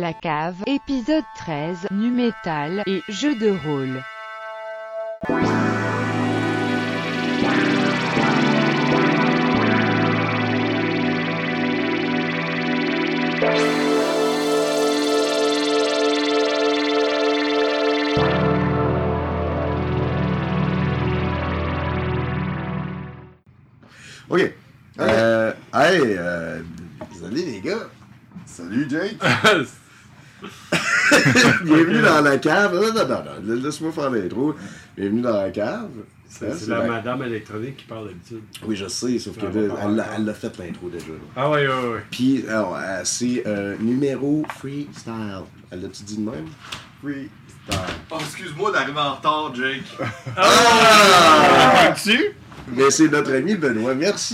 la cave, épisode 13, nu metal et jeux de rôle. OK. Salut les gars. Salut Jake. Bienvenue dans la cave. Non, laisse-moi faire l'intro. Bienvenue dans la cave. C'est la madame électronique qui parle d'habitude. Oui, je sais, sauf que là, elle l'a fait l'intro déjà. Ah ouais. Puis, alors, c'est numéro freestyle. Elle l'a-tu dit de même? Freestyle. Oh, excuse-moi d'arriver en retard, Jake. Ah! Tu? Mais c'est notre ami Benoît, merci.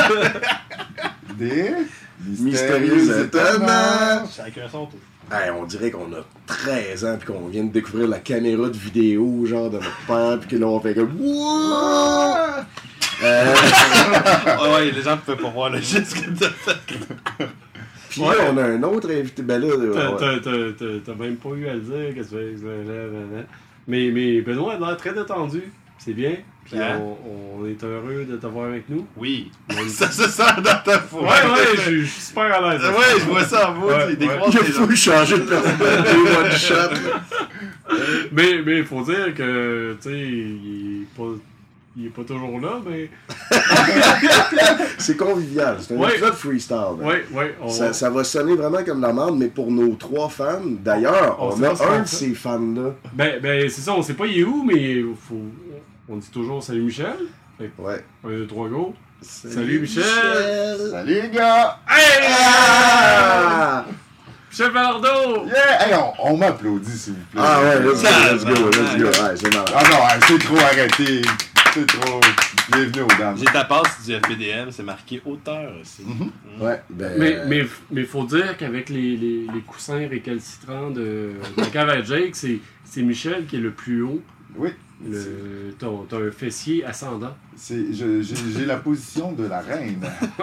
Des Mystérieux étonnants. Chacun son tour. Hey, on dirait qu'on a 13 ans puis qu'on vient de découvrir la caméra de vidéo genre de notre père puis que là on fait comme wouah! Ouais, les gens ne peuvent pas voir le geste que t'as fait. Puis là, on a un autre invité. Ben là, T'as même pas eu à le dire que tu fais. Mais Benoît a l'air très détendu. C'est bien. Puis Hein? on est heureux de t'avoir avec nous. Oui. Ça se sent dans ta foule. Ouais, je suis super à l'aise. Ouais, je vois ça en vous. Ouais, Tu décroches il les gens. faut changer de personnalité one shot. Mais il faut dire que, tu sais, il est pas toujours là, mais. C'est convivial. C'est un Ouais. épisode freestyle. Ben. Ouais. Ça va sonner vraiment comme la merde, mais pour nos 3 fans, d'ailleurs, On on sait pas a ce un qu'on de fait. ces fans-là. Ben, c'est ça, on sait pas il est où, mais on dit toujours salut Michel. Ouais. 1, 2, 3, go. Salut, Michel. Salut les gars. Hey! Ah! Michel Valardeau! Yeah! Hey, on m'applaudit s'il vous plaît. Ah ouais, let's go. Ouais, c'est marrant. Ah non, hey, c'est trop arrêté. C'est trop. Bienvenue aux dames. J'ai ta passe du FPDM, c'est marqué auteur aussi. Ouais, ben. Mais faut dire qu'avec les coussins récalcitrants de la cave à Jake, c'est Michel qui est le plus haut. Oui. T'as un fessier ascendant. J'ai la position de la reine.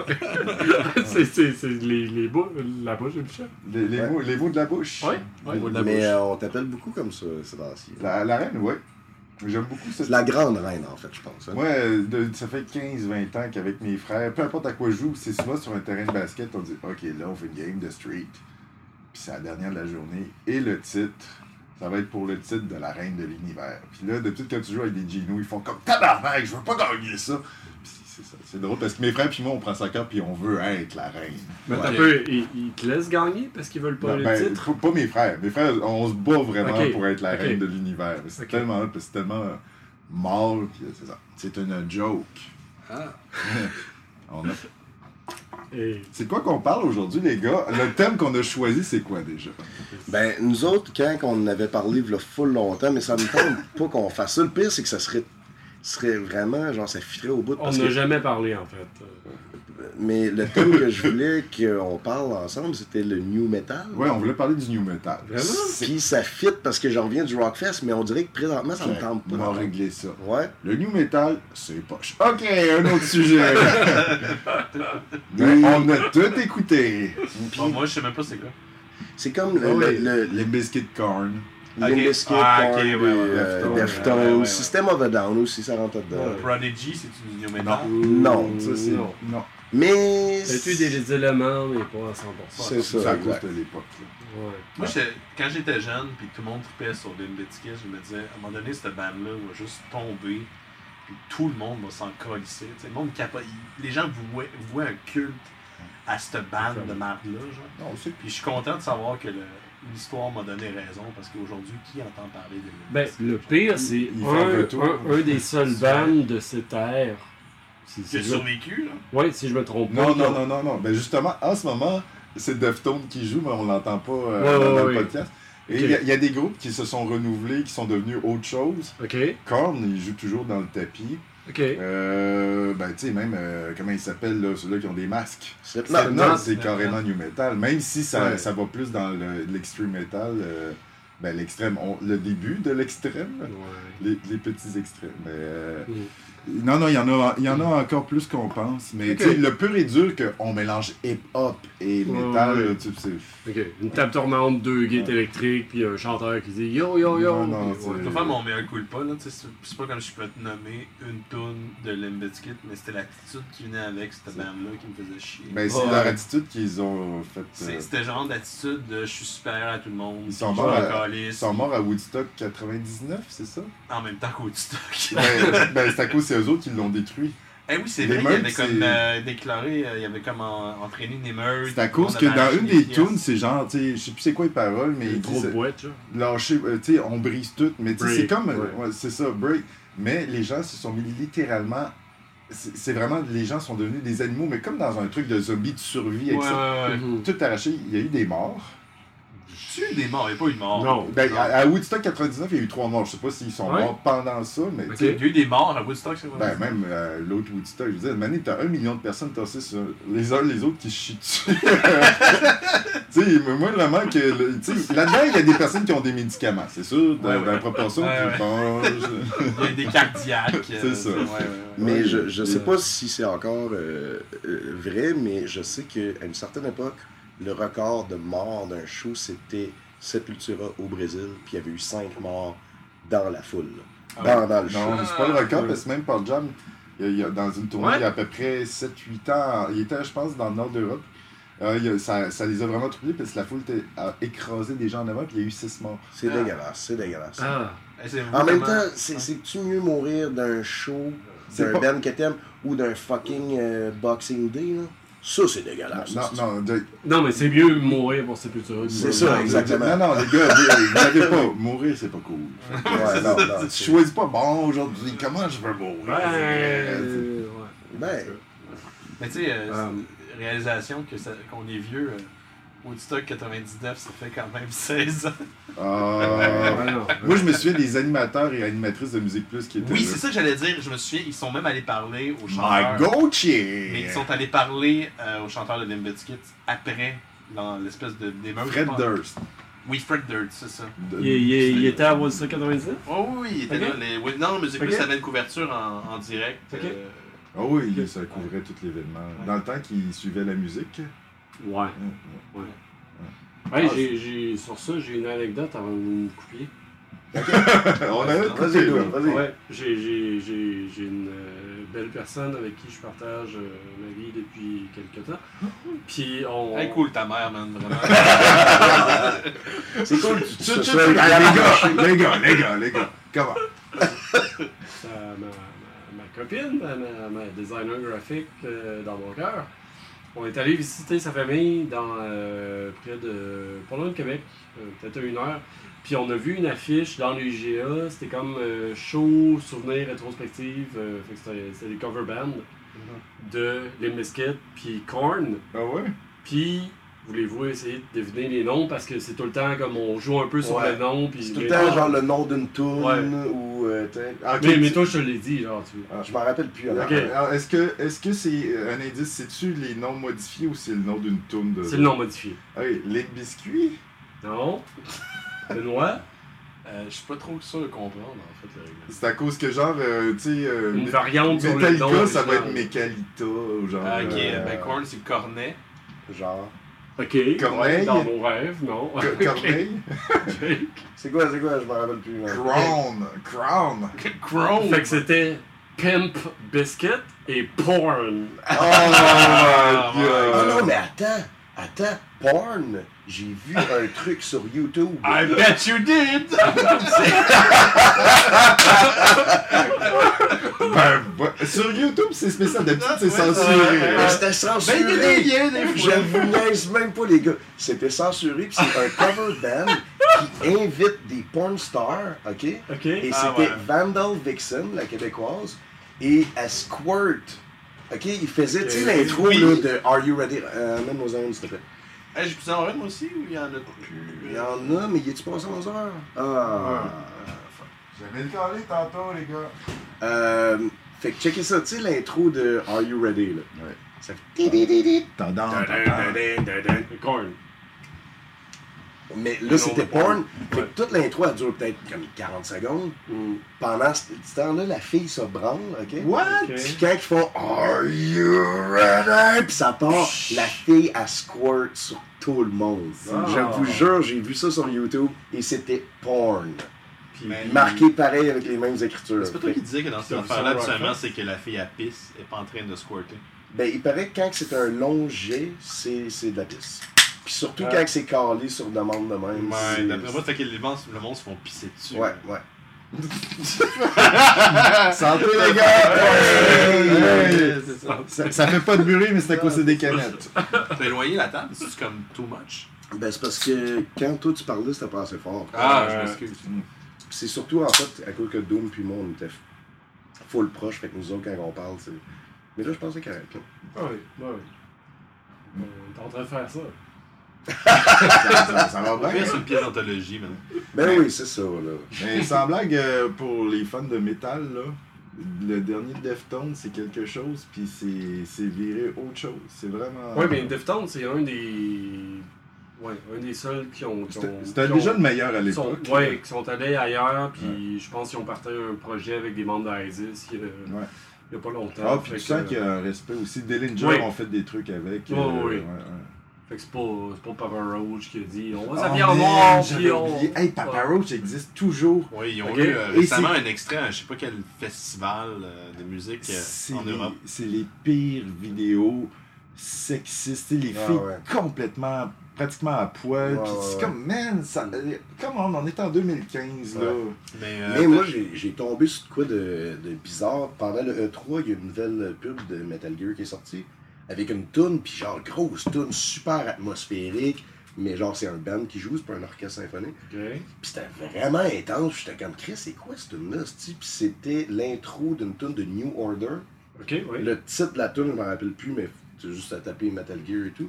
c'est la bouche de Michel. Les mots de la bouche. Ouais. Mais on t'appelle beaucoup comme ça, Sébastien. La reine, oui. J'aime beaucoup cette. C'est la grande reine, en fait, je pense. Hein? Ouais, ça fait 15-20 ans qu'avec mes frères, peu importe à quoi je joue, c'est souvent sur un terrain de basket, on dit OK, là, on fait une game de street. Puis c'est la dernière de la journée. Et le titre, ça va être pour le titre de la reine de l'univers. Puis là, depuis quand tu joues avec des Gino, ils font comme tabarnak, je veux pas gagner ça. Puis c'est ça. C'est drôle parce que mes frères puis moi, on prend ça à cœur puis on veut être la reine. Mais t'as Ouais. peu, ils te laissent gagner parce qu'ils veulent pas Non, le ben, titre. pas mes frères. Mes frères, on se bat vraiment Ok. pour être la Ok. reine de l'univers. C'est Ok. tellement hot, parce que c'est tellement mort, puis c'est ça. C'est une joke. Ah. On a... Et C'est quoi qu'on parle aujourd'hui, les gars? Le thème qu'on a choisi, c'est quoi déjà? Ben, nous autres, quand on avait parlé il y a full longtemps, mais ça me tente pas qu'on fasse ça. Le pire, c'est que ça serait vraiment, genre, ça fitterait au bout. on Parce n'a que, jamais parlé, en fait. mais le thème que je voulais qu'on parle ensemble, c'était le new metal. Ouais, on voulait parler du new metal. Vraiment? Puis ça fit parce que je reviens du Rockfest, mais on dirait que présentement, ça me tente On va pas. régler ça. Ouais. Le new metal, c'est poche. OK, un autre sujet. Mais on a tout écouté. Bon, moi, je sais même pas c'est quoi. C'est comme Les biscuits Corn. Limp Ok. Bizkit, Ah, ok, Korn, ouais, ouais, Deftones, ouais. System of a Down aussi, ça rentre dedans. Prodigy, c'est-tu du new metal? Non, Ça, c'est... Non. Non. Mais... C'est des éléments, mais pas à 100%. C'est ça, C'est à cause exact. de l'époque. là. Ouais. Moi, quand j'étais jeune, puis que tout le monde tripait sur Limp Bizkit, je me disais, à un moment donné, cette bande-là va juste tomber, puis tout le monde va s'en colisser. Tu sais, le monde les gens vouaient un culte à cette bande de marde-là, genre. Non, c'est... Puis je suis content de savoir que l'histoire m'a donné raison, parce qu'aujourd'hui, qui entend parler de Limp Ben, Bizkit? le pire, c'est Il fait un retour. un des seuls bands de cette ère. Qui a survécu, là. Ouais, si je me trompe pas. Non. Ben justement, en ce moment, c'est Deftones qui joue, mais on l'entend pas dans le podcast. Et Ok. il y a des groupes qui se sont renouvelés, qui sont devenus autre chose. Ok. Korn, il joue toujours dans le tapis. Ok. Ben, tu sais, même, comment ils s'appellent, là, ceux-là qui ont des masques. Slipknot. Slipknot, c'est Slipknot. carrément new metal. Même si ça Ouais. va plus dans l'extreme metal, ben, l'extrême, le début de l'extrême, là. Ouais. Les petits extrêmes. Mais, Mm. Non, il y en a encore plus qu'on pense. Mais Ok. tu sais, le pur et dur qu'on mélange hip-hop et métal, Ouais. tu sais, Ok. Une table tournante, 2 gates électriques, puis un chanteur qui dit yo yo yo. Non, puis, c'est- ouais. Je vais faire mon meilleur coup de pas, là. Tu sais, c'est pas comme je peux te nommer une toune de Limp Bizkit, mais c'était l'attitude qui venait avec cette bande-là qui me faisait chier. ben, c'est Ouais. leur attitude qu'ils ont fait. C'était genre d'attitude de je suis supérieur à tout le monde. Ils sont puis morts je m'en à- calisse. Ils sont morts à Woodstock 99, c'est ça? En même temps qu'au stock. Ben, c'est à cause c'est eux autres qui l'ont détruit. Eh oui, c'est Les vrai qu'il y avait meutes, comme c'est- déclaré, il y avait comme entraîné une émeute. C'est à cause on que avait dans arraché une des des pièces. tunes, c'est genre, tu sais, je sais plus c'est quoi les paroles, mais ils Trop de disent boîtes, genre. lâcher, tu sais, on brise tout, mais tu sais, c'est Break, comme, ouais. ouais, c'est ça, break. Mais les gens se sont mis littéralement, c'est vraiment, les gens sont devenus des animaux, mais comme dans un truc de zombie de survie avec Ouais, ça. ouais, ouais. Mhm. Tout arraché, il y a eu des morts. Tu as eu des morts, il n'y a pas eu de morts. Non. Ben, à Woodstock 99, il y a eu 3 morts. Je sais pas s'ils sont Ouais. morts pendant ça, mais Ok. tu sais, Il y a eu des morts à Woodstock, c'est vrai. ben, même l'autre Woodstock, je veux dire, Mané, t'as 1 million de personnes tassées sur les uns les autres qui se chient dessus. Tu sais, moi vraiment que, tu sais, là-dedans, il y a des personnes qui ont des médicaments, c'est sûr, dans Ouais. la proportion. Ouais, puis ouais. bon, Il y a eu des cardiaques. C'est ça. Ouais, ouais, ouais. Mais Ouais, je sais pas si c'est encore vrai, mais je sais qu'à une certaine époque, le record de morts d'un show, c'était Sepultura au Brésil, puis il y avait eu 5 morts dans la foule. Là. Dans le show. Non, c'est pas le record, parce que même Paul Jam, dans une tournée, Ouais. il y a à peu près 7-8 ans, il était, je pense, dans le nord d'Europe. Ça les a vraiment troublés, parce que la foule a écrasé des gens en avant, puis il y a eu 6 morts. C'est dégueulasse, c'est dégueulasse. Ah. Eh, c'est En même vraiment- temps, c'est-tu mieux mourir d'un show, C'est d'un pas- band que t'aimes, ou d'un fucking Boxing Day, là? Ça, c'est dégueulasse. Non, Non, mais c'est mieux mourir pour Sepultura. C'est ça, exactement. Non, les gars, vous n'avez pas. Mourir, c'est pas cool. Ouais, non, non. Tu choisis pas, bon, aujourd'hui, comment je veux mourir? Ouais. Ben, Mais tu sais, réalisation qu'on est vieux, Woodstock 99, ça fait quand même 16 ans. Ah. Moi, je me souviens des animateurs et animatrices de Musique Plus qui étaient Oui, là. c'est ça que j'allais dire. Je me souviens, ils sont même allés parler aux My chanteurs. Gauthier! Mais ils sont allés parler aux chanteurs de Limp Bizkit après, dans l'espèce d'émeute. Fred je pense. Durst. Oui, Fred Durst, c'est ça. Il était à Woodstock 99? Oh oui, il était Ok. là. Oui, non, Musique Ok. Plus avait une couverture en direct. Ok. Ah oui, ça couvrait tout l'événement. Dans le temps qu'ils suivaient la musique. Ouais. Ouais, sur ça, j'ai une anecdote avant de vous couper. On avait vas-y, écouté, Lou, là. vas-y. Ouais, j'ai une belle personne avec qui je partage ma vie depuis quelques temps. Puis on. Hey, cool ta mère, man, vraiment. c'est cool. Les gars, comment? Ma copine, ma designer graphique dans mon cœur. On est allé visiter sa famille dans près de pas loin de Québec, peut-être à 1 heure. Puis on a vu une affiche dans l'UGA, c'était comme show, souvenir, rétrospective. Fait que c'était des cover bands de Limp Bizkit, puis Korn. Ah ouais? Puis voulez-vous essayer de deviner les noms parce que c'est tout le temps comme on joue un peu sur Ouais. le nom. Puis C'est tout le temps genre le nom d'une tune Ouais. ou. Ah, ok, mais toi je te l'ai dit, genre tu. Je m'en rappelle plus. alors. Ok. Alors, est-ce que c'est un indice, c'est-tu les noms modifiés ou c'est le nom d'une toune de. C'est le nom modifié. Hey, les biscuits? Non. Benoît. Je suis pas trop sûr de comprendre, en fait, le règlement. C'est à cause que, genre, tu sais. Une variante sur le Metallica, nom ça va être original. Metallica, ou genre. Ah, ok, ben Korn, c'est Cornet. Genre. Ok. Corneille. Dans mon rêve, non. Corneille? C'est quoi, je m'en rappelle plus. là. Crown! Chrome! Fait que c'était Pimp Biscuit et Porn. Oh my god! Ah non, mais attends, porn. J'ai vu un truc sur YouTube. I bet you did! Sur YouTube, c'est spécial. D'habitude, c'est Ouais, censuré. Mais c'était censuré. Ben, il y a des liens, des fois. Je vous niaise même pas, les gars. C'était censuré, puis c'est un cover band qui invite des porn stars, OK? Ok. Et Ah, c'était ouais. Vandal Vixen, la québécoise, et à Squirt. OK? Il faisait, tu sais, Ok. l'intro Oui. là, de Are You Ready? Même aux ondes, s'il te plaît. Hey, j'ai plus en moi aussi, ou il y en a plus? Il y en a, mais il est-tu passé 11 heures? Ah. J'avais le calé tantôt, les gars. Fait que checkez ça, tu sais, l'intro de Are You Ready? Là. Ouais. Ça fait. Tendance. Corn. Mais là, c'était porn. Fait Ouais. que toute l'intro, elle dure peut-être comme 40 secondes. Pendant ce temps-là, la fille se branle, OK? What? Ok. Puis quand ils font Are you ready? Puis ça part, la fille, elle squirt sur tout le monde. Ah. Je vous jure, j'ai vu ça sur YouTube et c'était porn. Puis, Mais- Marqué pareil avec les mêmes écritures. C'est pas toi qui disais que dans cette T'as vu affaire-là, ça, habituellement, Rocket? c'est que la fille, elle pisse, elle est pas en train de squirter. Ben, il paraît que quand c'est un long jet, c'est de la pisse. Puis surtout Ouais. quand c'est calé sur demande de même. Ouais, c'est- d'après moi, c'est que le monde se font pisser dessus. Ouais, ouais. Santé les gars! Ouais, c'est ça. Ça fait pas de bruit, mais c'est à cause des canettes. T'as éloigné la table, c'est comme too much. Ben, c'est parce que quand toi tu parlais, c'était pas assez fort. Ah, je Ouais. m'excuse. Puis c'est surtout en fait à cause que Doom puis moi on était full proche, fait que nous autres quand on parle, c'est. Mais là je pensais qu'il y avait Ah oui, ouais, oui. On est en train de faire ça. Ça va bien. C'est une pièce d'anthologie, man. Ben oui, c'est ça là. Mais sans blague, pour les fans de métal, là, le dernier Deftones, c'est quelque chose, puis c'est viré autre chose. C'est vraiment. Ouais, mais Deftones, c'est un des. Ouais, un des seuls qui ont. C'était déjà le meilleur à qui sont, l'époque. ouais, qui sont allés ailleurs, puis je pense qu'ils ont parti un projet avec des membres d'Isis il y a pas longtemps. Ah, puis Fait tu que, sens qu'il y a un respect aussi. Dillinger Oui. ont fait des trucs avec. Oui, oui. ouais. Fait que c'est pas Papa Roach qui a dit on va Oh, s'habiller en man, noir, j'avais puis on. oublié. Hey, Papa Roach existe toujours. Oui, ils ont Ok. eu Et récemment c'est- un extrait à je sais pas quel festival de musique C'est en Europe. c'est les pires vidéos sexistes. Tu sais, les Ah, filles ouais. complètement, pratiquement à poil. Ouais, Puis c'est ouais. comme, man, ça, comment on est en 2015 là. Mais, Mais moi j'ai tombé sur de quoi de bizarre. Pendant le E3, il y a une nouvelle pub de Metal Gear qui est sortie. Avec une toune, puis genre grosse toune, super atmosphérique. Mais genre c'est un band qui joue, c'est pas un orchestre symphonique. Ok. Puis c'était vraiment intense. J'étais comme Chris, c'est quoi cette tune-là? Puis c'était l'intro d'une tune de New Order. Ok, oui. Le titre de la tune, je m'en rappelle plus, mais c'est juste à taper Metal Gear et tout.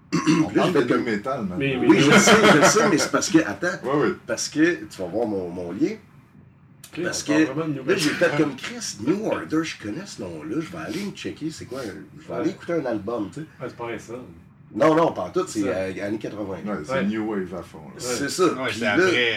On Puis là, parle j'ai de fait comme- métal, man. Mais- Oui, je sais, mais c'est parce que, attends, Ouais, ouais. parce que, tu vas voir mon lien, Ok, parce on que parle vraiment de là, nouvelles. j'ai fait comme Chris, New Order, je connais ce nom-là, je vais aller me checker, c'est quoi, je vais aller écouter un album, tu sais. Ouais, c'est pas ça. Non, pas en tout, c'est Ça. années 80. Ouais, c'est Ouais. New Wave à fond. là. C'est ça. ouais, Puis c'est là,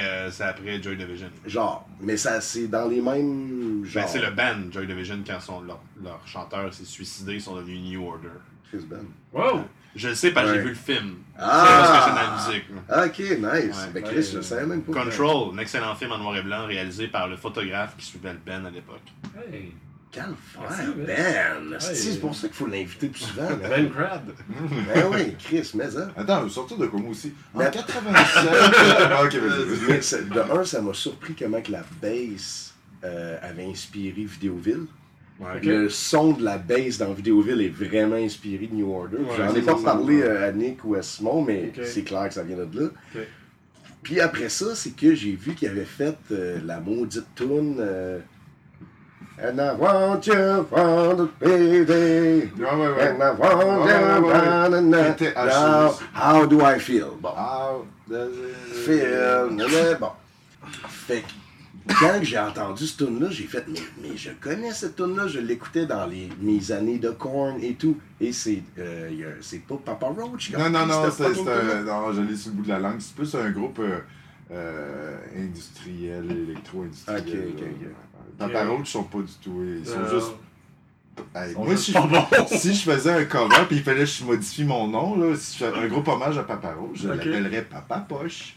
après Joy Division. genre, mais ça, c'est dans les mêmes genres. Ben, c'est le band Joy Division quand leur chanteur s'est suicidé, ils sont devenus New Order. Chris Ben. Wow! Je le sais parce que Ouais. j'ai vu le film. Ah! C'est parce que j'aime la musique. là. Ok, nice. Ouais. Ben Chris, je savais même pas. Control, un excellent film en noir et blanc réalisé par le photographe qui suivait le band à l'époque. Hey! Quel Merci, frère, Ben. Ben! Ouais. C'est pour ça qu'il faut l'inviter plus souvent. là. Ben Crab! Ben oui, Chris, mais ça. Attends, surtout de quoi aussi. En Mais- 87. Ah, ok, vas-y. Mais de un, ça m'a surpris comment que la bass avait inspiré Vidéoville. Ok. Le son de la bass dans Vidéoville est vraiment inspiré de New Order. Ouais, J'en ai c'est pas ça, parlé ouais. à Nick ou à Simon, mais Ok. c'est clair que ça vient de là. Ok. Puis après ça, c'est que j'ai vu qu'il avait fait la maudite tune And I want you for the baby. Ouais, ouais, ouais. And I want you ouais. now, C'était now, H. how do I feel? Bon. Ah, Film, nanana, bon. Fait que quand j'ai entendu cette tune-là, j'ai fait mais je connais cette tune-là, je l'écoutais dans mes années de Korn et tout. Et c'est pas Papa Roach qui a Non, repris cette c'est fucking tune-là. non, je l'ai sur le bout de la langue. C'est plus un groupe industriel, électro-industriel. Ok, ok, là. ok. Papa Roach, ils sont pas du tout. Ils sont Non. juste. Hey, Ils sont moi, juste si, pas bons. si je faisais un cover puis il fallait que je modifie mon nom, là, si je fais un gros hommage à Papa Roach, je Ok. l'appellerais Papa Poche.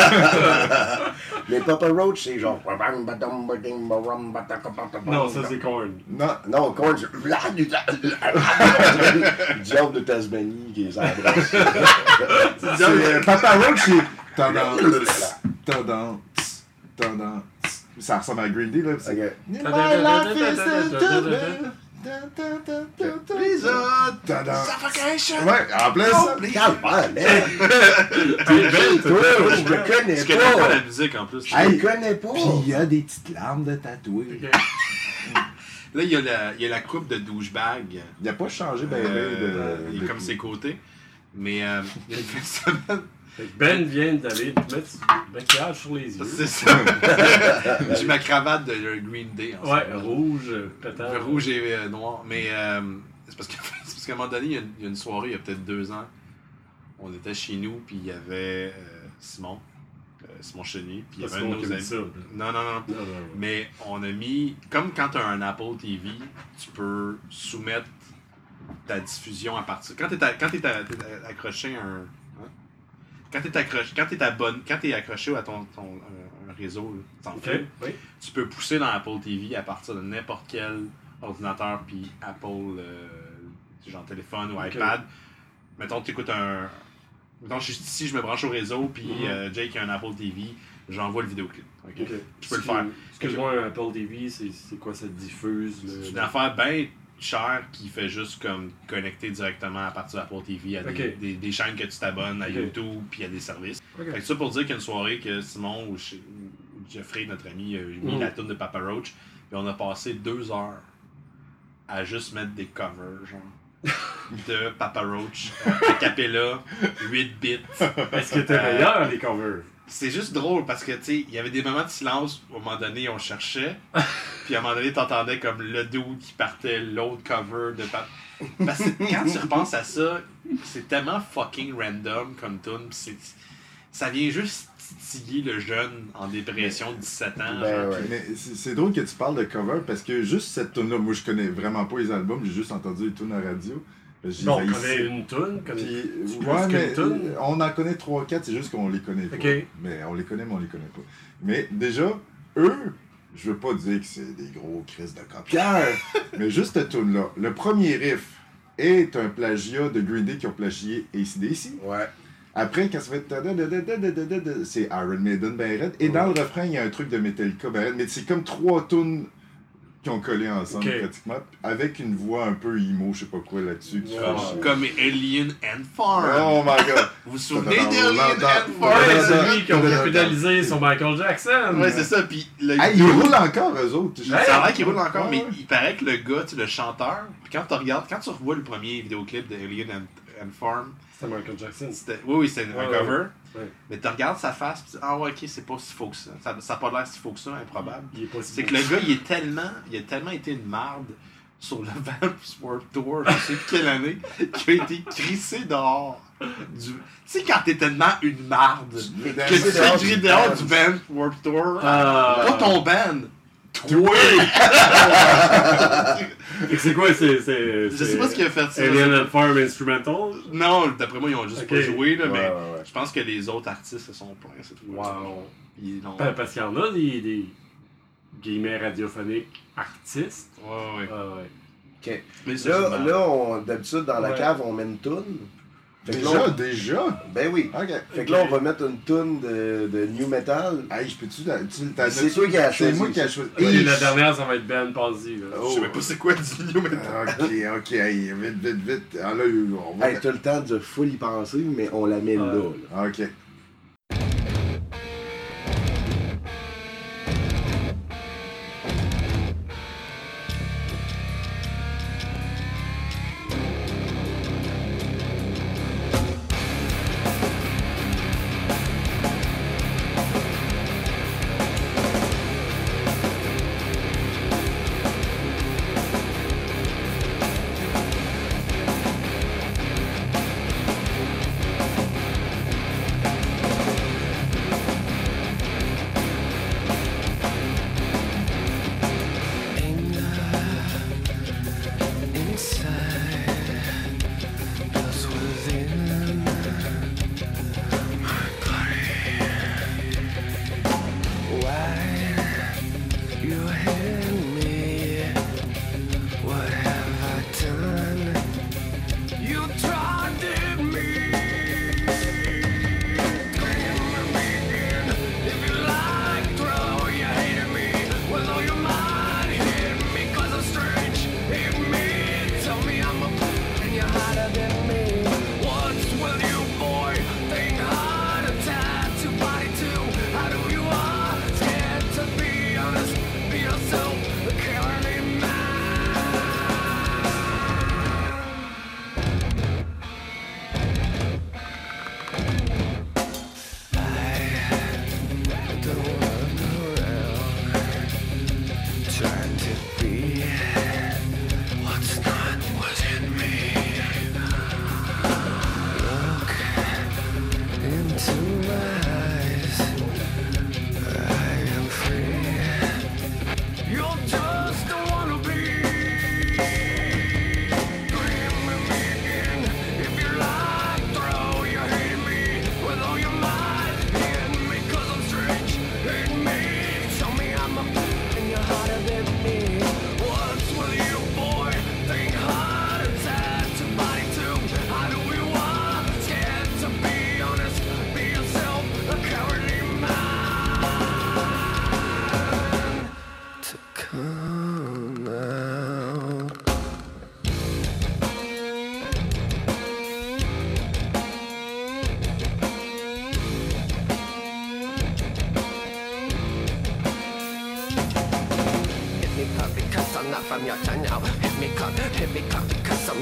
Mais Papa Roach, c'est genre. Non, ça c'est Korn. Non, Non, Korn, c'est. Diable de Tasmanie qui les embrasse. c'est Papa Roach, c'est tendance. Ça ressemble à Green Day, là. c'est- Ok. My life is a Tendance. Suffocation! Ouais, en plein ça. Calvaire, man! T'es belle, toi! Je le connais Je connais pas la pas! musique en plus. Je le connais pas! Puis il y a des petites larmes de tatouées. Ok. Là, il y a la coupe de douchebag. Il a pas changé ben Il est comme ses côtés. Mais il y a une semaine. Fait que Ben vient d'aller te mettre du maquillage sur les yeux. C'est ça. J'ai ma cravate de Green Day. En Ouais, ce moment. rouge, pétant. Rouge et noir. Mais c'est parce qu'à un moment donné, il y a une soirée, il y a peut-être 2 ans. On était chez nous, puis il y avait Simon. Simon Chenier. Puis il y C'est avait un de bon nos qui me amis. dit ça. Non. Non. Mais on a mis. Comme quand tu as un Apple TV, tu peux soumettre ta diffusion à partir. Quand t'es accroché à un. Hein? Quand t'es accroché à ton un réseau sans Ok, fil, oui. tu peux pousser dans Apple TV à partir de n'importe quel ordinateur puis Apple, genre téléphone ou Ok. iPad. Mettons, tu écoutes un. Mettons, je suis ici, je me branche au réseau, puis Jake a un Apple TV, j'envoie le vidéoclip. Ok? Ok. Je peux le faire. Excuse-moi, un Apple TV, c'est quoi ça diffuse? C'est une affaire bien chère qui fait juste comme connecter directement à partir d'Apple TV à Ok. des chaînes que tu t'abonnes, à Ok. YouTube, puis à des services. Ok. Fait que ça pour dire qu'il y a une soirée que Simon ou Jeffrey, notre ami, a mis la toune de Papa Roach, puis on a passé 2 heures à juste mettre des covers, genre. De Papa Roach, a cappella, 8 bits. Est-ce que t'es meilleur, les covers? C'est juste drôle parce que, tu sais, il y avait des moments de silence où, à un moment donné, on cherchait. Puis à un moment donné, t'entendais comme le dude qui partait l'autre cover de Papa. Parce que quand tu repenses à ça, c'est tellement fucking random comme tune. Ça vient juste titiller le jeune en dépression de 17 ans. Ben genre. ouais. Mais c'est drôle que tu parles de cover parce que juste cette tune là moi je connais vraiment pas les albums, j'ai juste entendu les tunes à radio. Bon, on connaît une toune, comme Puis, plus ouais, qu'une mais toune. on en connaît 3-4, c'est juste qu'on les connaît pas. Ok. Mais on les connaît pas. Mais déjà, eux, je veux pas dire que c'est des gros crises de copieurs, mais juste cette tune-là, le premier riff est un plagiat de Green Day qui ont plagié AC/DC. Ouais. Après, quand ça fait c'est Iron Maiden ben raide. Et dans le refrain, il y a un truc de Metallica ben raide. Mais c'est comme 3 tunes qui ont collé ensemble Ok. pratiquement. Avec une voix un peu emo, je sais pas quoi là-dessus. qui fait chier. Comme Alien and Farm. Oh my god! Vous vous souvenez d'Alien and Ouais, Farm? c'est lui qui ont capitalisé sur Michael Jackson. Ouais, c'est ça. Puis le Hey, ils roulent encore, eux autres. Ça a l'air qu'il roule encore, Ouais. mais il paraît que le gars, tu sais, le chanteur, puis quand tu revois le premier vidéoclip de Alien and Farm, C'est Michael Jackson. oui, c'était un Ouais, cover, ouais. mais tu regardes sa face, puis tu dis, ah ouais, ok, c'est pas si faux que ça. Ça a pas l'air si faux que ça, improbable. Il est pas si C'est beau. que le gars, il a tellement été une marde sur le Vamps Warped Tour, je sais plus quelle année, qu'il a été crissé dehors. Tu sais, quand t'es tellement une marde, que tu fais crier dehors du Vamps Warped Tour, pas ton band, toi! Et c'est quoi, Je sais pas ce qu'il a fait ça. Alien and Farm Instrumental? Non, d'après moi, ils ont juste Ok. pas joué, là, mais Ouais. je pense que les autres artistes se sont plaints cette fois. Wow. Ils l'ont- Parce qu'il y en a des guillemets radiophoniques artistes. Ouais, ouais. Ah ouais. Ok. Mais ça, Là, d'habitude, dans la Ouais. cave, on met une toune. Fait que là, Déjà? ben oui. Ok. Fait que là, on va mettre une toune de new metal. Hey, je peux-tu... C'est toi qui as C'est choisi. moi qui ai choisi. Et Hey, la dernière, ça va être Ben Pazzi. Là. Oh. je sais même pas c'est quoi du new metal. Ok, hey, vite. Ah, là, on va... Hey, t'as le temps de full y penser, mais on la met là. Ok.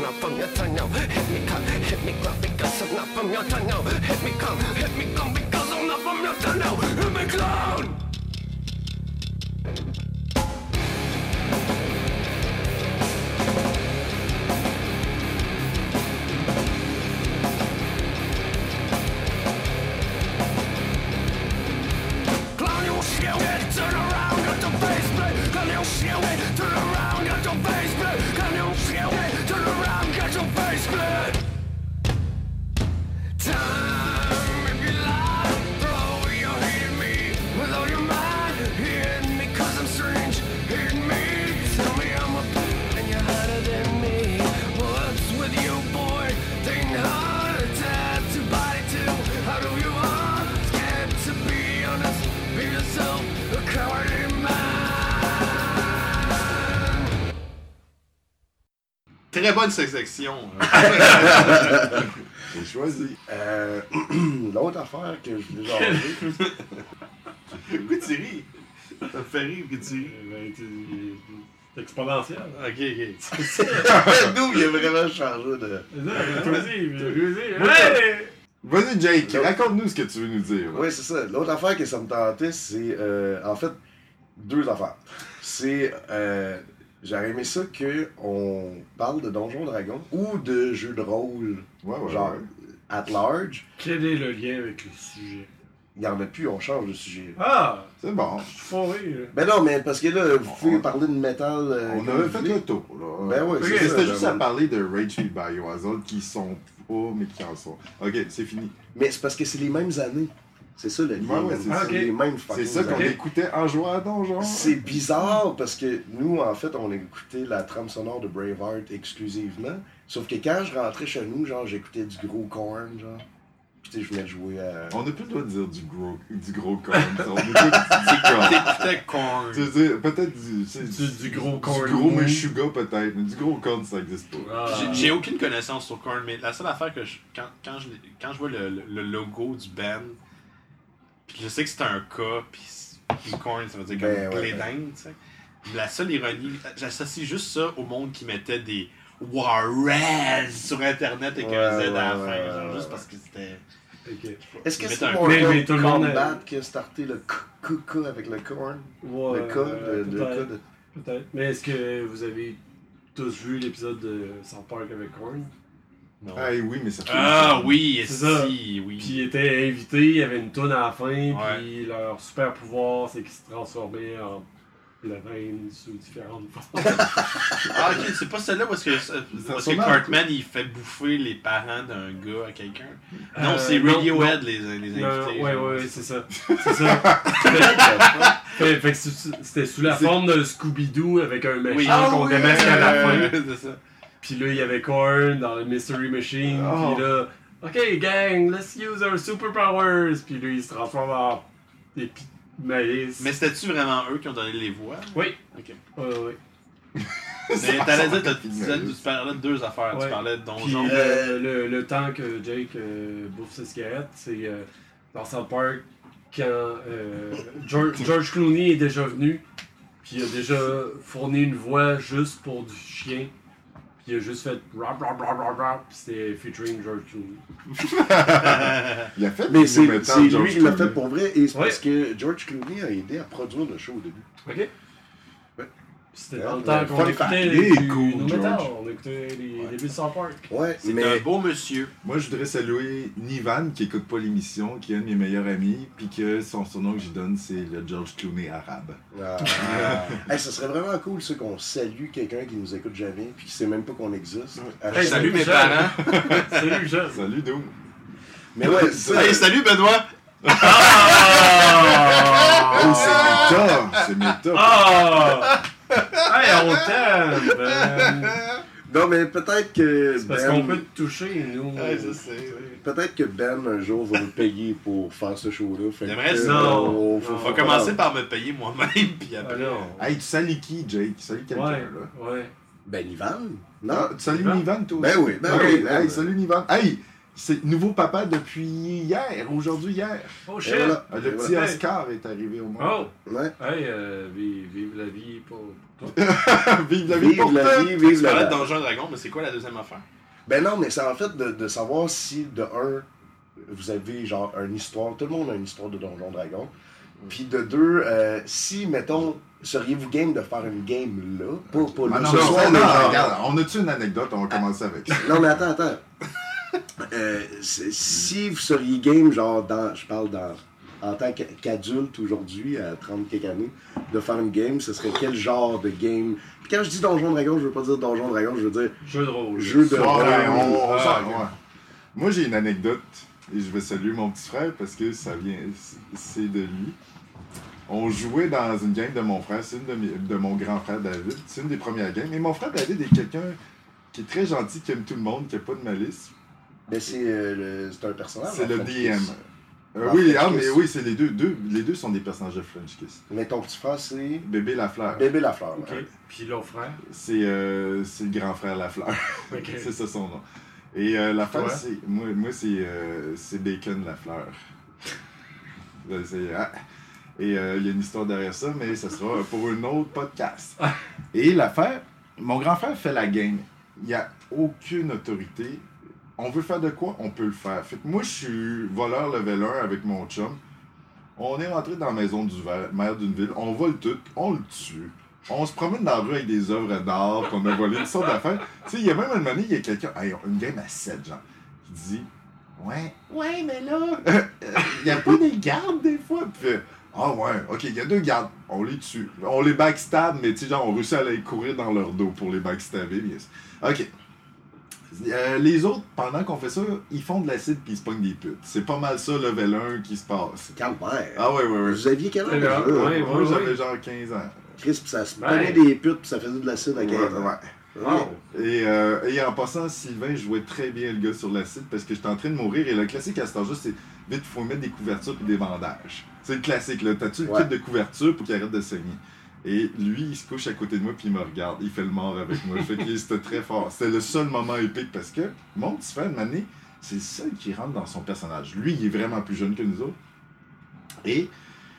not from your town, no. Hit me come, hit me clown, because I'm not from your town, no. Hit me come, hit me clown, because I'm not from your town, no. Hit me clown! Clown, you scare me, turn around, got your face split. Clown, you scare me, turn around, got your face split. Clown, you scare me, turn around, got your face split. Time, if you lie, throw your hate at me. With all your mind, hit me, cause I'm strange. Hit me, tell me I'm a and you're harder than me. What's with you, boy? Think hard, tattoo body too. How do you want? Scared to be honest. Be yourself, a cowardly man. Très bonne section. J'ai choisi. L'autre affaire que je voulais jaser, Pourquoi tu ris? Ça me fait rire que tu ris. C'est exponentiel. Ok. D'où il a vraiment changé de... Hey! Vas-y, Jake, raconte-nous ce que tu veux nous dire. là. Oui, c'est ça. L'autre affaire que ça me tentait, c'est en fait deux affaires. C'est j'aurais aimé ça qu'on parle de Donjons Dragons ou de jeux de rôle, Ouais, genre ouais. at large. Quel est le lien avec le sujet? Il n'y en a plus, on change de sujet. Ah! C'est bon. Je suis foiré, là. Ben non, mais parce que là, vous pouvez parler de métal. On comme avait vous fait voulez. le tour, là. Ben ouais, Ok, c'est ça, c'était juste ben à ouais. parler de Rage et Biohazard qui sont pas, mais qui en sont. Ok, c'est fini. Mais c'est parce que c'est les mêmes années. C'est ça le lien. Ouais, ouais, man. c'est c'est ça. les mêmes C'est fucking ça qu'on années. écoutait en jouant à Donjon. C'est bizarre parce que nous, en fait, on écoutait la trame sonore de Braveheart exclusivement. Sauf que quand je rentrais chez nous, genre, j'écoutais du gros Korn, genre. Puis tu sais, je venais de jouer à. On n'a plus le droit de dire du gros corn. On écoute du corn. T'écoutais Korn. Tu veux dire, peut-être Du gros corn Du gros mou. Meshuga, peut-être. Mais du gros corn, ça n'existe pas. Ah. J'ai aucune connaissance sur Korn, mais la seule affaire que quand je vois le logo du band, puis je sais que c'est un K, puis Korn, ça veut dire Ben, comme ouais, Clédin, tu sais. La seule ironie, j'associe juste ça au monde qui mettait des Warez sur internet avec un Z à la fin, genre, juste parce que c'était. Ok. Est-ce que Mais c'est t'as un- Mortal mais tout le monde Kombat qui a starté le K avec le Korn? Ouais, Le K, le peut-être. K de... Peut-être. Mais est-ce que vous avez tous vu l'épisode de South Park avec Korn? Non. Ah oui, mais ça fait. Ah oui, C'est ça. si, oui. Puis ils étaient invités, il y avait une toune à la fin, Ouais. puis leur super pouvoir, c'est qu'ils se transformaient en pleine sous différentes formes. Ah ok, c'est pas celle-là parce que sûrement- Cartman il fait bouffer les parents d'un gars à quelqu'un. Non, c'est non, Radiohead non. les invités. Ouais, genre. ouais, c'est ça. C'est ça. fait que c'était sous la forme d'un Scooby-Doo avec un méchant Oui. qu'on démasque à la fin. C'est ça. Puis là, il y avait Korn dans le Mystery Machine. Oh. Puis là, OK, gang, let's use our superpowers. Puis là, il se transforme en épi de maïs. Mais c'était-tu vraiment eux qui ont donné les voix? Oui. Ok. Ouais. Mais t'allais dire, tu parlais de deux affaires. Ouais. Tu parlais de Puis donjon. le temps que Jake bouffe ses cigarettes, c'est dans South Park, quand George Clooney est déjà venu, puis il a déjà fourni une voix juste pour du chien. Puis il a juste fait rap rap rap rap rap, puis c'était featuring George Clooney. Il a fait Mais du c'est métal, c'est George lui qui l'a Clooney. fait pour vrai, et c'est Ouais. parce que George Clooney a aidé à produire le show au début. Ok? Ouais. C'était Ouais, dans le temps qu'on fun fact. écoutait Il est du cool, nu metal, George. on écoutait les débuts de South Park. Ouais, C'est mais un beau monsieur. Moi, je voudrais saluer Nivan, qui écoute pas l'émission, qui est un de mes meilleurs amis, puis que son surnom que j'y donne, c'est le George Clooney arabe. Hey, ça serait vraiment cool ça qu'on salue quelqu'un qui nous écoute jamais puis qui sait même pas qu'on existe. Hey, Salut mes Michel. parents. Salut, Jean! Salut, Doom. Mais ouais, ça, Hey, salut Benoît. Oh, c'est méta! C'est méta! Ah! Hey, on t'aime! Ben. non mais peut-être que C'est parce Ben- qu'on peut te toucher, nous. Ouais, je sais. peut-être que Ben un jour va nous payer pour faire ce show-là. Fait J'aimerais que, ça. Non. On va commencer par me payer moi-même, puis Ah après. non. Hey, tu salues qui, Jake? Tu salues quelqu'un, Ouais, là? ouais. Ben Ivan? Non? Ah, tu salues Nivan? Nivan, toi Ben aussi? oui, ben Ok, oui, ben hey, oui. salut Nivan. Hey, C'est nouveau papa depuis hier, hier. Oh Et shit! voilà. Le Et petit voilà. Oscar est arrivé au monde. Oh! Ouais. Hey, vive la vie pour toi. Vive la vie Vive pour la toi! vie, Tu vive la parlais de vie. Donjons et Dragons, mais c'est quoi la deuxième affaire? Ben non, mais c'est en fait de savoir si, de un, vous avez genre une histoire, tout le monde a une histoire de Donjon Dragon. Puis de deux, si, mettons, seriez-vous game de faire une game là? Pas Ah là, non, ce non, soir, non, mais non, genre- regarde, on a-tu une anecdote? On va commencer avec ça. Non, mais attends. Si vous seriez game, genre, je parle en tant qu'adulte aujourd'hui, à 30 quelques années, de faire une game, ce serait quel genre de game? Puis quand je dis Donjon Dragon, je veux pas dire Donjon Dragon, je veux dire Jeu de rôle. jeu de Ouais, rôle. on s'en- ok. ouais. Moi, j'ai une anecdote et je vais saluer mon petit frère parce que c'est de lui. On jouait dans une game de mon frère, c'est une de mon grand frère David. C'est une des premières games. Et mon frère David est quelqu'un qui est très gentil, qui aime tout le monde, qui n'a pas de malice. Mais c'est un personnage. C'est en le French DM. Kiss. Oui, French mais Kiss. oui, c'est les deux sont des personnages de French Kiss. Mais ton petit frère, c'est Bébé Lafleur. Bébé Lafleur. Ok. Ouais. Puis l'autre frère. C'est le grand frère Lafleur. Ok. C'est ça son nom. Et l'affaire, Toi? c'est. Moi c'est Bacon Lafleur. Là, Et il y a une histoire derrière ça, mais ça sera pour un autre podcast. Et l'affaire, mon grand frère fait la game. Il n'y a aucune autorité. On veut faire de quoi? On peut le faire. Fait que moi, je suis voleur level 1 avec mon chum. On est rentré dans la maison du maire d'une ville. On vole tout. On le tue. On se promène dans la rue avec des œuvres d'art qu'on a volées, toutes sortes d'affaires. Tu sais, il y a même une année, il y a quelqu'un, hey, une game à 7, genre, qui dit Ouais, mais là, il n'y a pas des gardes des fois. Puis, ah ouais, ok, il y a 2 gardes, on les tue. On les backstab, mais tu sais, genre, on réussit à aller courir dans leur dos pour les backstabber. Bien sûr. Ok. Les autres, pendant qu'on fait ça, ils font de l'acide puis ils se pognent des putes. C'est pas mal ça, level 1 qui se passe. Calvaire. Ah ouais. Vous aviez quel âge? C'est là, déjà? ouais. Moi, j'avais genre 15 ans. Chris, pis ça se Ouais. prenait des putes pis ça faisait de l'acide à 15 ans. Ouais. Wow. Et en passant, Sylvain jouait très bien le gars sur l'acide parce que j'étais en train de mourir. Et le classique à cet âge-là, c'est vite, il faut mettre des couvertures et des bandages. C'est le classique, là. T'as-tu le Ouais. kit de couverture pour qu'il arrête de saigner? Et lui, il se couche à côté de moi puis il me regarde. Il fait le mort avec moi. Fait que c'était très fort. C'était le seul moment épique parce que mon petit frère, une année, c'est le seul qui rentre dans son personnage. Lui, il est vraiment plus jeune que nous autres. Et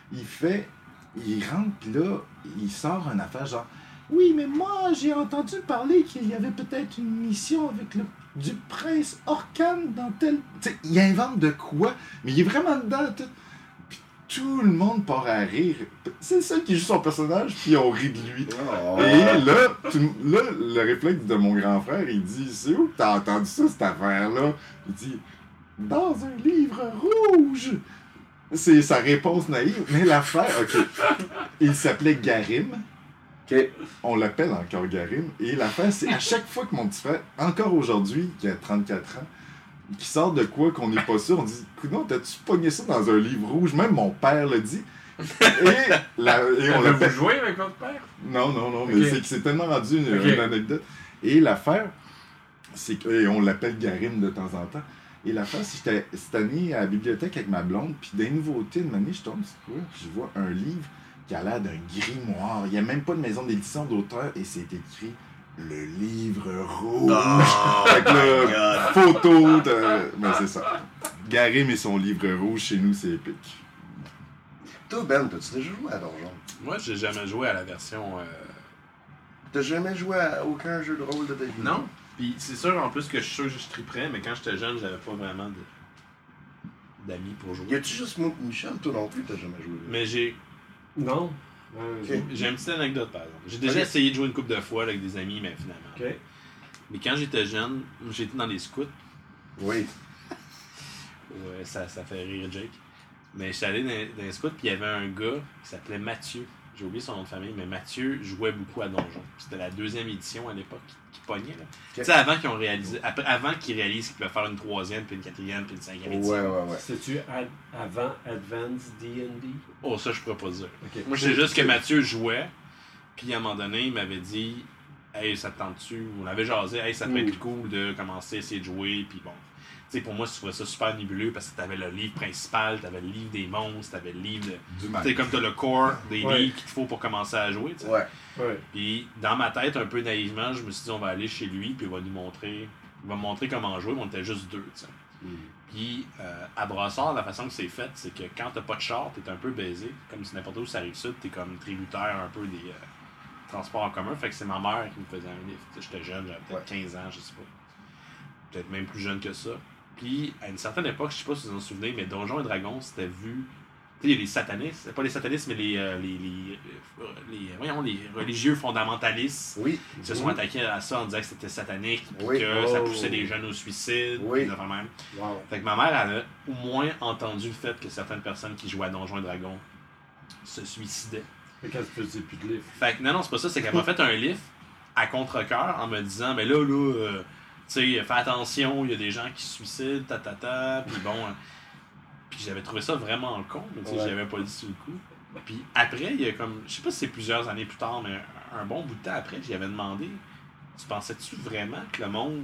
il rentre, puis là, il sort une affaire genre Oui, mais moi, j'ai entendu parler qu'il y avait peut-être une mission avec du prince Orcan dans tel. Tu sais, il invente de quoi, mais il est vraiment dedans, tout. Puis tout le monde part à rire. C'est le seul qui joue son personnage, puis on rit de lui. Oh. Et là, le réflexe de mon grand frère, il dit C'est où que t'as entendu ça, cette affaire-là? Il dit Dans un livre rouge! C'est sa réponse naïve, mais l'affaire, ok. Il s'appelait Garim. Ok. On l'appelle encore Garim. Et l'affaire, c'est à chaque fois que mon petit frère, encore aujourd'hui, qui a 34 ans, qui sort de quoi qu'on n'est pas sûr, on dit Coudon, t'as-tu pogné ça dans un livre rouge? Même mon père l'a dit. Et on Avez-vous l'appelle. joué avec votre père? Non, mais Ok. c'est que c'est tellement rendu Ok. une anecdote. Et l'affaire, c'est qu'on l'appelle Garim de temps en temps. Et l'affaire, c'est que j'étais cette année à la bibliothèque avec ma blonde, puis des nouveautés, une année, je tombe sur quoi? Puis je vois un livre qui a l'air d'un grimoire. Il n'y a même pas de maison d'édition d'auteur, et c'est écrit Le Livre Rouge. Avec le photo de. Ben, c'est ça. Garim et son livre rouge, chez nous, c'est épique. Toi, Ben, t'as-tu déjà joué à Donjon? Moi, j'ai jamais joué à la version. T'as jamais joué à aucun jeu de rôle de ta vie? Non. Puis c'est sûr en plus que je suis sûr que je triperais, mais quand j'étais jeune, j'avais pas vraiment d'amis pour jouer. Y a-tu juste moi et Michel? Toi non plus, t'as jamais joué. Mais j'ai Non. Ok. une petite anecdote par exemple. J'ai déjà Ok. essayé de jouer une couple de fois avec des amis, mais finalement. Ok. Mais quand j'étais jeune, j'étais dans les scouts. Oui. Ouais, ça fait rire Jake. Mais j'étais allé dans les scouts, puis il y avait un gars qui s'appelait Mathieu. J'ai oublié son nom de famille, mais Mathieu jouait beaucoup à Donjon. C'était la 2e édition à l'époque qui pognait. Là. Tu sais, avant qu'ils ont réalisé, avant qu'ils réalisent qu'ils pouvaient faire une 3e, puis une 4e, puis une 5e édition. Ouais. C'est-tu avant Advanced D&D? Oh, ça, je pourrais pas dire. Ok. Moi, je sais juste que Mathieu jouait, puis à un moment donné, il m'avait dit Hey, ça te tente-tu? On avait jasé, hey, ça pourrait être cool de commencer à essayer de jouer, puis bon. Tu sais, pour moi, je trouvais ça super nébuleux parce que t'avais le livre principal, t'avais le livre des monstres, t'avais le livre de. Du Tu sais, comme t'as le core des Ouais. livres qu'il te faut pour commencer à jouer, tu sais. Ouais. Ouais. Puis, dans ma tête, un peu naïvement, je me suis dit, on va aller chez lui, puis il va nous montrer il va me montrer comment jouer, mais on était juste 2, tu sais. Puis, à Brossard, la façon que c'est fait, c'est que quand t'as pas de char, t'es un peu baisé. Comme si n'importe où ça arrive sud, t'es comme tributaire un peu des transports en commun. Fait que c'est ma mère qui me faisait un lift. J'étais jeune, j'avais peut-être 15 ans, je sais pas. Peut-être même plus jeune que ça. Puis, à une certaine époque, je sais pas si vous vous en souvenez, mais Donjons et Dragons, c'était vu... Tu sais, il y a les satanistes, pas les satanistes, mais les religieux fondamentalistes Oui. qui se sont attaqués à ça en disant que c'était satanique, puis Oui. que ça poussait les jeunes au suicide, Oui. puis des affaires même. Wow. Fait que ma mère avait au moins entendu le fait que certaines personnes qui jouaient à Donjons et Dragons se suicidaient. Mais quand tu faisais plus de livres. Fait que non, c'est pas ça, c'est qu'elle m'a fait un lift à contre-cœur en me disant, mais là, tu sais, fais attention, il y a des gens qui se suicident, puis bon. Puis j'avais trouvé ça vraiment con, mais tu sais, j'y avais pas dit sur le coup. Puis après, il y a comme, je sais pas si c'est plusieurs années plus tard, mais un bon bout de temps après, j'y avais demandé, tu pensais-tu vraiment que le monde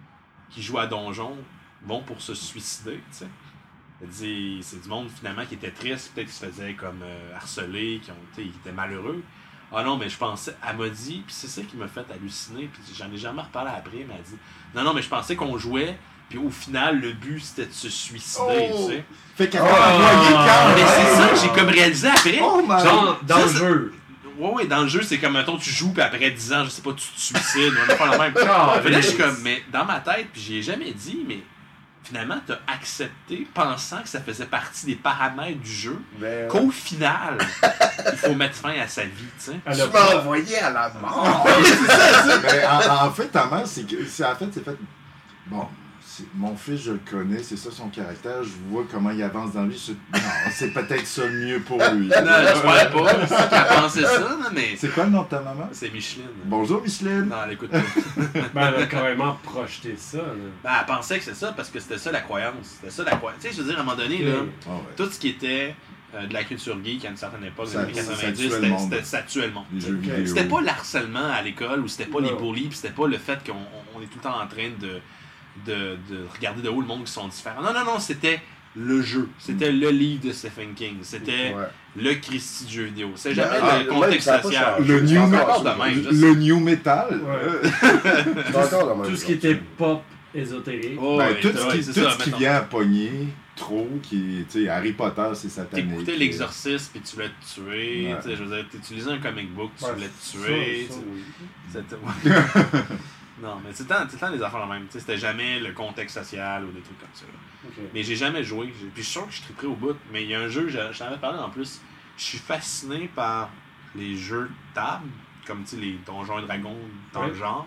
qui joue à Donjon vont pour se suicider, tu sais? Elle dit, c'est du monde finalement qui était triste, peut-être qui se faisait comme harceler, qui étaient malheureux. Ah non, mais je pensais, elle m'a dit, puis c'est ça qui m'a fait halluciner, puis j'en ai jamais reparlé après, mais elle dit, non, mais je pensais qu'on jouait, puis au final, le but c'était de se suicider, tu sais. Fait qu'elle a envoyé quand Mais c'est ça que j'ai comme réalisé après. Oh my Genre, Dans le jeu. Ouais, dans le jeu, c'est comme, mettons, tu joues, puis après 10 ans, je sais pas, tu te suicides, on va faire la même. Ah, Puis là, je suis comme, mais dans ma tête, puis j'y ai jamais dit, mais finalement, t'as accepté, pensant que ça faisait partie des paramètres du jeu, Ben, qu'au final, il faut mettre fin à sa vie, tu sais. Elle tu a m'as pas- envoyé à la mort. Ben, en fait, ta mère, c'est fait. Bon, mon fils, je le connais, c'est ça son caractère. Je vois comment il avance dans la vie. Non, c'est peut-être ça le mieux pour lui. Non, j'espère pas. C'est qu'elle pensait ça, non, mais. C'est quoi le nom de ta maman? C'est Micheline. Bonjour, Micheline. Non, elle écoute pas. Ben, elle a carrément projeté ça. Là. Ben, elle pensait que c'était ça parce que c'était ça la croyance. C'était ça la croyance. Tu sais, je veux dire, à un moment donné, là, Ah ouais. tout ce qui était de la culture geek à une certaine époque, dans Ça- les années 90, ça tuait le c'était monde. ça tuait le monde. Les jeux Ok. vidéo. C'était pas le harcèlement à l'école, ou c'était pas les Non. bullies, puis c'était pas le fait qu'on est tout le temps en train de regarder de haut le monde qui sont différents. Non, c'était le jeu. C'était le livre de Stephen King. C'était Ouais. le Christy de jeu vidéo. C'est jamais Ah, le contexte même ça a pas social. changé. Le C'est new encore de la même. même. Le new metal. Ouais. C'est encore la même Tout ce qui chose. était pop ésotérique. Oh, Ben, ouais, tout ouais, ce c'est ça, qui mettons. vient à pogner trop, qui, tu sais, Harry Potter, c'est satanique. T'écoutais l'exorciste puis tu voulais te tuer. Ouais. Tu sais, je veux dire, t'utilisais un comic book, tu Ouais, voulais te ça, tuer. ça, tu sais. oui. C'était- Non, mais c'est le temps des affaires la même. Tu sais, c'était jamais le contexte social ou des trucs comme ça. Ok. Mais j'ai jamais joué. Puis je suis sûr que je triperais au bout. Mais il y a un jeu, je t'en avais parlé en plus. Je suis fasciné par les jeux de table, comme tu sais, les Donjons et Dragons dans le Ouais. genre.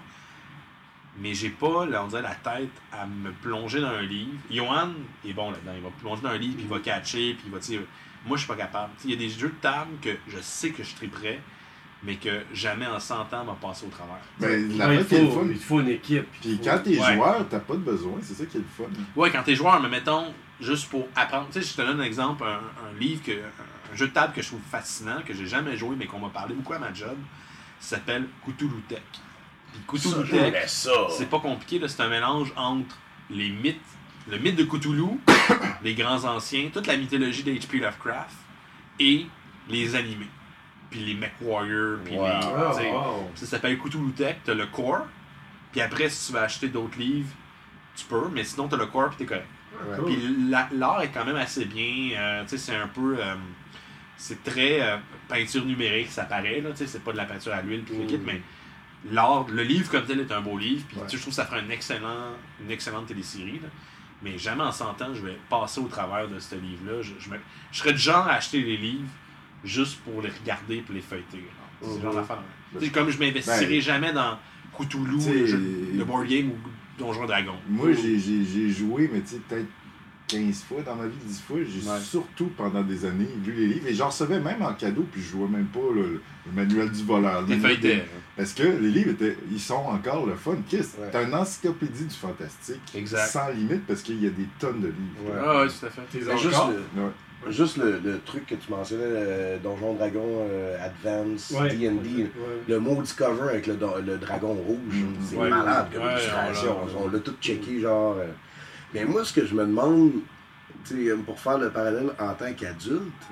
Mais j'ai pas, là, on dirait, la tête à me plonger dans un livre. Johan est bon là-dedans. Il va plonger dans un livre, puis il va catcher, puis il va, tu sais, moi, je suis pas capable. Tu sais, il y a des jeux de table que je sais que je triperais, mais que jamais en 100 ans m'a passé au travers. Ben, la Ouais, fait, c'est le fun. il faut une équipe. Puis quand t'es Ouais. joueur, t'as pas de besoin, c'est ça qui est le fun. Ouais, quand t'es joueur, mais mettons, juste pour apprendre. Tu sais, je te donne un exemple, un livre, un jeu de table que je trouve fascinant, que j'ai jamais joué, mais qu'on m'a parlé beaucoup à ma job, s'appelle Cthulhu Tech. Puis Ça, Cthulhu je Tech, voulais ça. c'est pas compliqué, là, c'est un mélange entre les mythes, le mythe de Cthulhu, les grands anciens, toute la mythologie d'H.P. Lovecraft et les animés. Puis les MechWarrior, puis Wow. les. Ah, tu sais, wow. Ça s'appelle Cthulhu Tech, t'as le core, puis après, si tu veux acheter d'autres livres, tu peux, mais sinon t'as le core, puis t'es correct. Ouais. Cool. Puis l'art est quand même assez bien. Tu sais, c'est un peu. C'est très peinture numérique, ça paraît. Là, tu sais, c'est pas de la peinture à l'huile, puis le kit, mais l'art, le livre comme tel est un beau livre. Puis Ouais. tu sais, je trouve que ça ferait une excellente télésérie. Là. Mais jamais en 100 ans, je vais passer au travers de ce livre-là. Je serais du genre à acheter les livres juste pour les regarder et les feuilleter. là. C'est le genre d'affaire. Tu sais, comme je m'investirais jamais dans Cthulhu, T'sais, le board game ou Donjon Dragon. Moi, j'ai joué, mais tu sais, peut-être 15 fois dans ma vie, 10 fois. J'ai Ouais. surtout, pendant des années, lu les livres. Et j'en recevais même en cadeau, puis je jouais même pas le manuel du voleur. Les feuilletais. Parce que les livres, ils sont encore le fun. Kiss, Ouais. t'as une encyclopédie du fantastique. Exact. Sans limite, parce qu'il y a des tonnes de livres. Ouais. Ah ouais, tout à fait. Mais juste encore? juste le truc que tu mentionnais, Donjon Dragon Advance, Ouais. D&D, Ouais. le mot du cover avec le dragon rouge, c'est Ouais. malade comme Ouais, illustration. on On l'a tout checké, genre. Mais moi, ce que je me demande, tu sais, pour faire le parallèle en tant qu'adulte,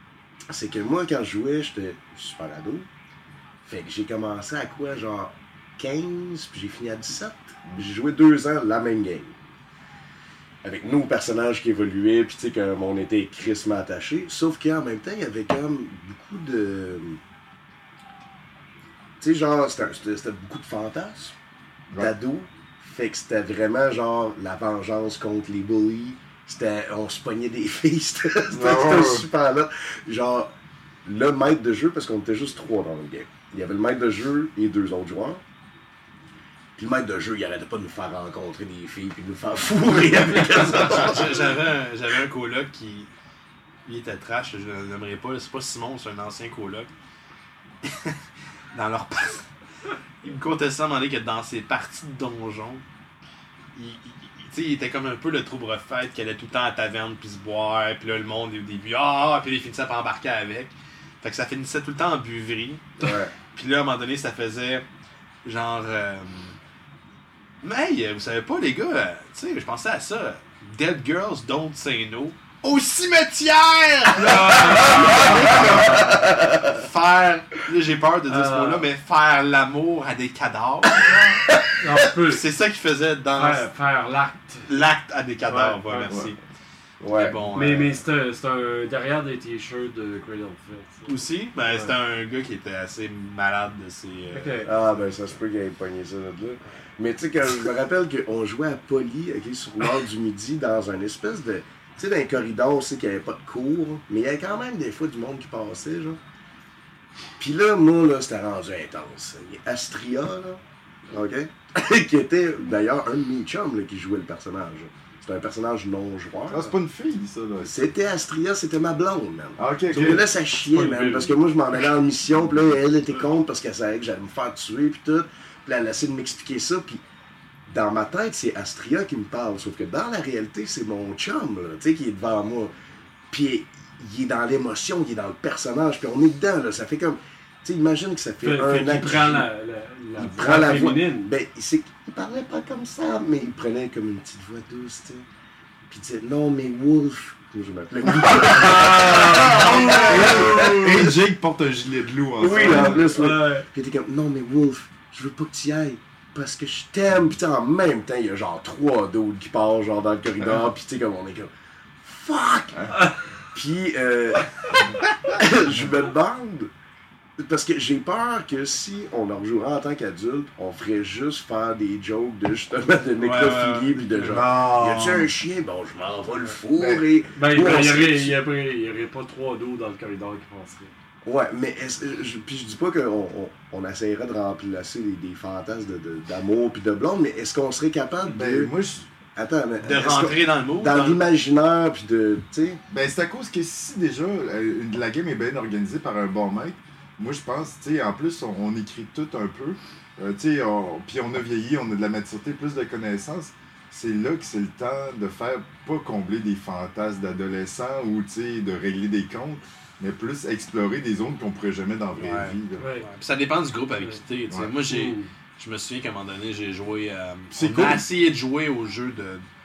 c'est que moi, quand je jouais, j'étais super ado. Fait que j'ai commencé à quoi, genre 15, puis j'ai fini à 17. J'ai joué 2 ans la même game. Avec nos personnages qui évoluaient, puis tu sais, comme on était crissement attachés. Sauf qu'en même temps, il y avait comme beaucoup de... Tu sais, genre, c'était beaucoup de fantasmes, d'ados. Fait que c'était vraiment genre la vengeance contre les bullies. On se pognait des filles, c'était super là. Genre, le maître de jeu, parce qu'on était juste 3 dans le game. Il y avait le maître de jeu et 2 autres joueurs. Puis le maître de jeu, il arrêtait pas de nous faire rencontrer des filles puis de nous faire fourrer avec elles. J'avais un coloc qui. Il était trash, je ne l'aimerais pas. C'est pas Simon, c'est un ancien coloc. Dans leur. Il me contait ça, à que dans ses parties de donjon, il était comme un peu le trouble-fête qui allait tout le temps à la taverne puis se boire, puis là le monde au début, puis il finissait par embarquer avec. Fait que ça finissait tout le temps en buverie. Ouais. Puis là, à un moment donné, ça faisait genre. Mais hey, vous savez pas, les gars, tu sais, je pensais à ça. Dead Girls Don't Say No. Au cimetière! Faire. Là, j'ai peur de dire ce mot-là, mais faire l'amour à des cadavres. Non, c'est ça qu'il faisait dans. Faire l'acte. L'acte à des cadavres, merci. Ouais. Mais bon. Mais c'est un derrière des t-shirts de Cradle of Filth. Aussi, c'était un gars qui était assez malade de ses. Okay. Ah, ben ça se peut qu'il ait pogné ça là. Mais tu sais, quand je me rappelle qu'on jouait à Poly, sur l'heure du midi, dans un espèce de. Tu sais, dans les corridors, on sait qu'il n'y avait pas de cours, mais il y avait quand même des fois du monde qui passait, genre. Puis là, moi, là, c'était rendu intense. Il y a Astria, là, OK? Qui était d'ailleurs un de mes chums là, qui jouait le personnage. C'était un personnage non-joueur. Ah, c'est pas une fille, ça, là. C'était Astria, c'était ma blonde, man. Ah, ok, ok. Donc là, ça chiait, man, parce que moi, je m'en allais en mission, puis là, elle était contre parce qu'elle savait que j'allais me faire tuer, puis tout. Puis là, elle a essayé de m'expliquer ça, puis dans ma tête, c'est Astria qui me parle, sauf que dans la réalité, c'est mon chum, là, tu sais, qui est devant moi. Puis il est dans l'émotion, il est dans le personnage, puis on est dedans, là, ça fait comme... Tu sais, imagine que ça fait un an qu'il prend il prend la voix. féminine. Ben, il parlait pas comme ça, mais il prenait comme une petite voix douce, tu sais. Puis il disait, non, mais Wolf... Je m'appelais Et Jake porte un gilet de loup, en Oui, fait. en plus, oui. Ouais. Puis il était comme, non, mais Wolf, je veux pas que tu y ailles. Parce que je t'aime. Puis en même temps, il y a genre 3 d'autres qui passent genre dans le corridor. Puis tu sais, comme on est comme, fuck! Puis je me demande, parce que j'ai peur que si on en rejouera en tant qu'adulte, on ferait juste faire des jokes de justement de nécrophilie. Puis de genre, y a-tu un chien? Bon, je m'en vais le fourrer. Il n'y aurait pas 3 dos dans le corridor qui passeraient. Ouais, mais puis je dis pas qu'on essaierait de remplacer des fantasmes d'amour puis de blonde, mais est-ce qu'on serait capable de... moi, Attends, mais De rentrer dans le mood. dans l'imaginaire puis de... Tu sais... Ben, c'est à cause que si déjà la game est bien organisée par un bon maître, moi je pense, tu sais, en plus on écrit tout un peu, tu sais, puis on a vieilli, on a de la maturité, plus de connaissances. C'est là que c'est le temps de faire, pas combler des fantasmes d'adolescents ou, tu sais, de régler des comptes, mais plus explorer des zones qu'on pourrait jamais dans la vraie vie. Là. Ouais. Puis ça dépend du groupe avec qui t'es. Ouais. Moi, je me souviens qu'à un moment donné, j'ai joué. C'est on cool. a essayé de jouer au jeu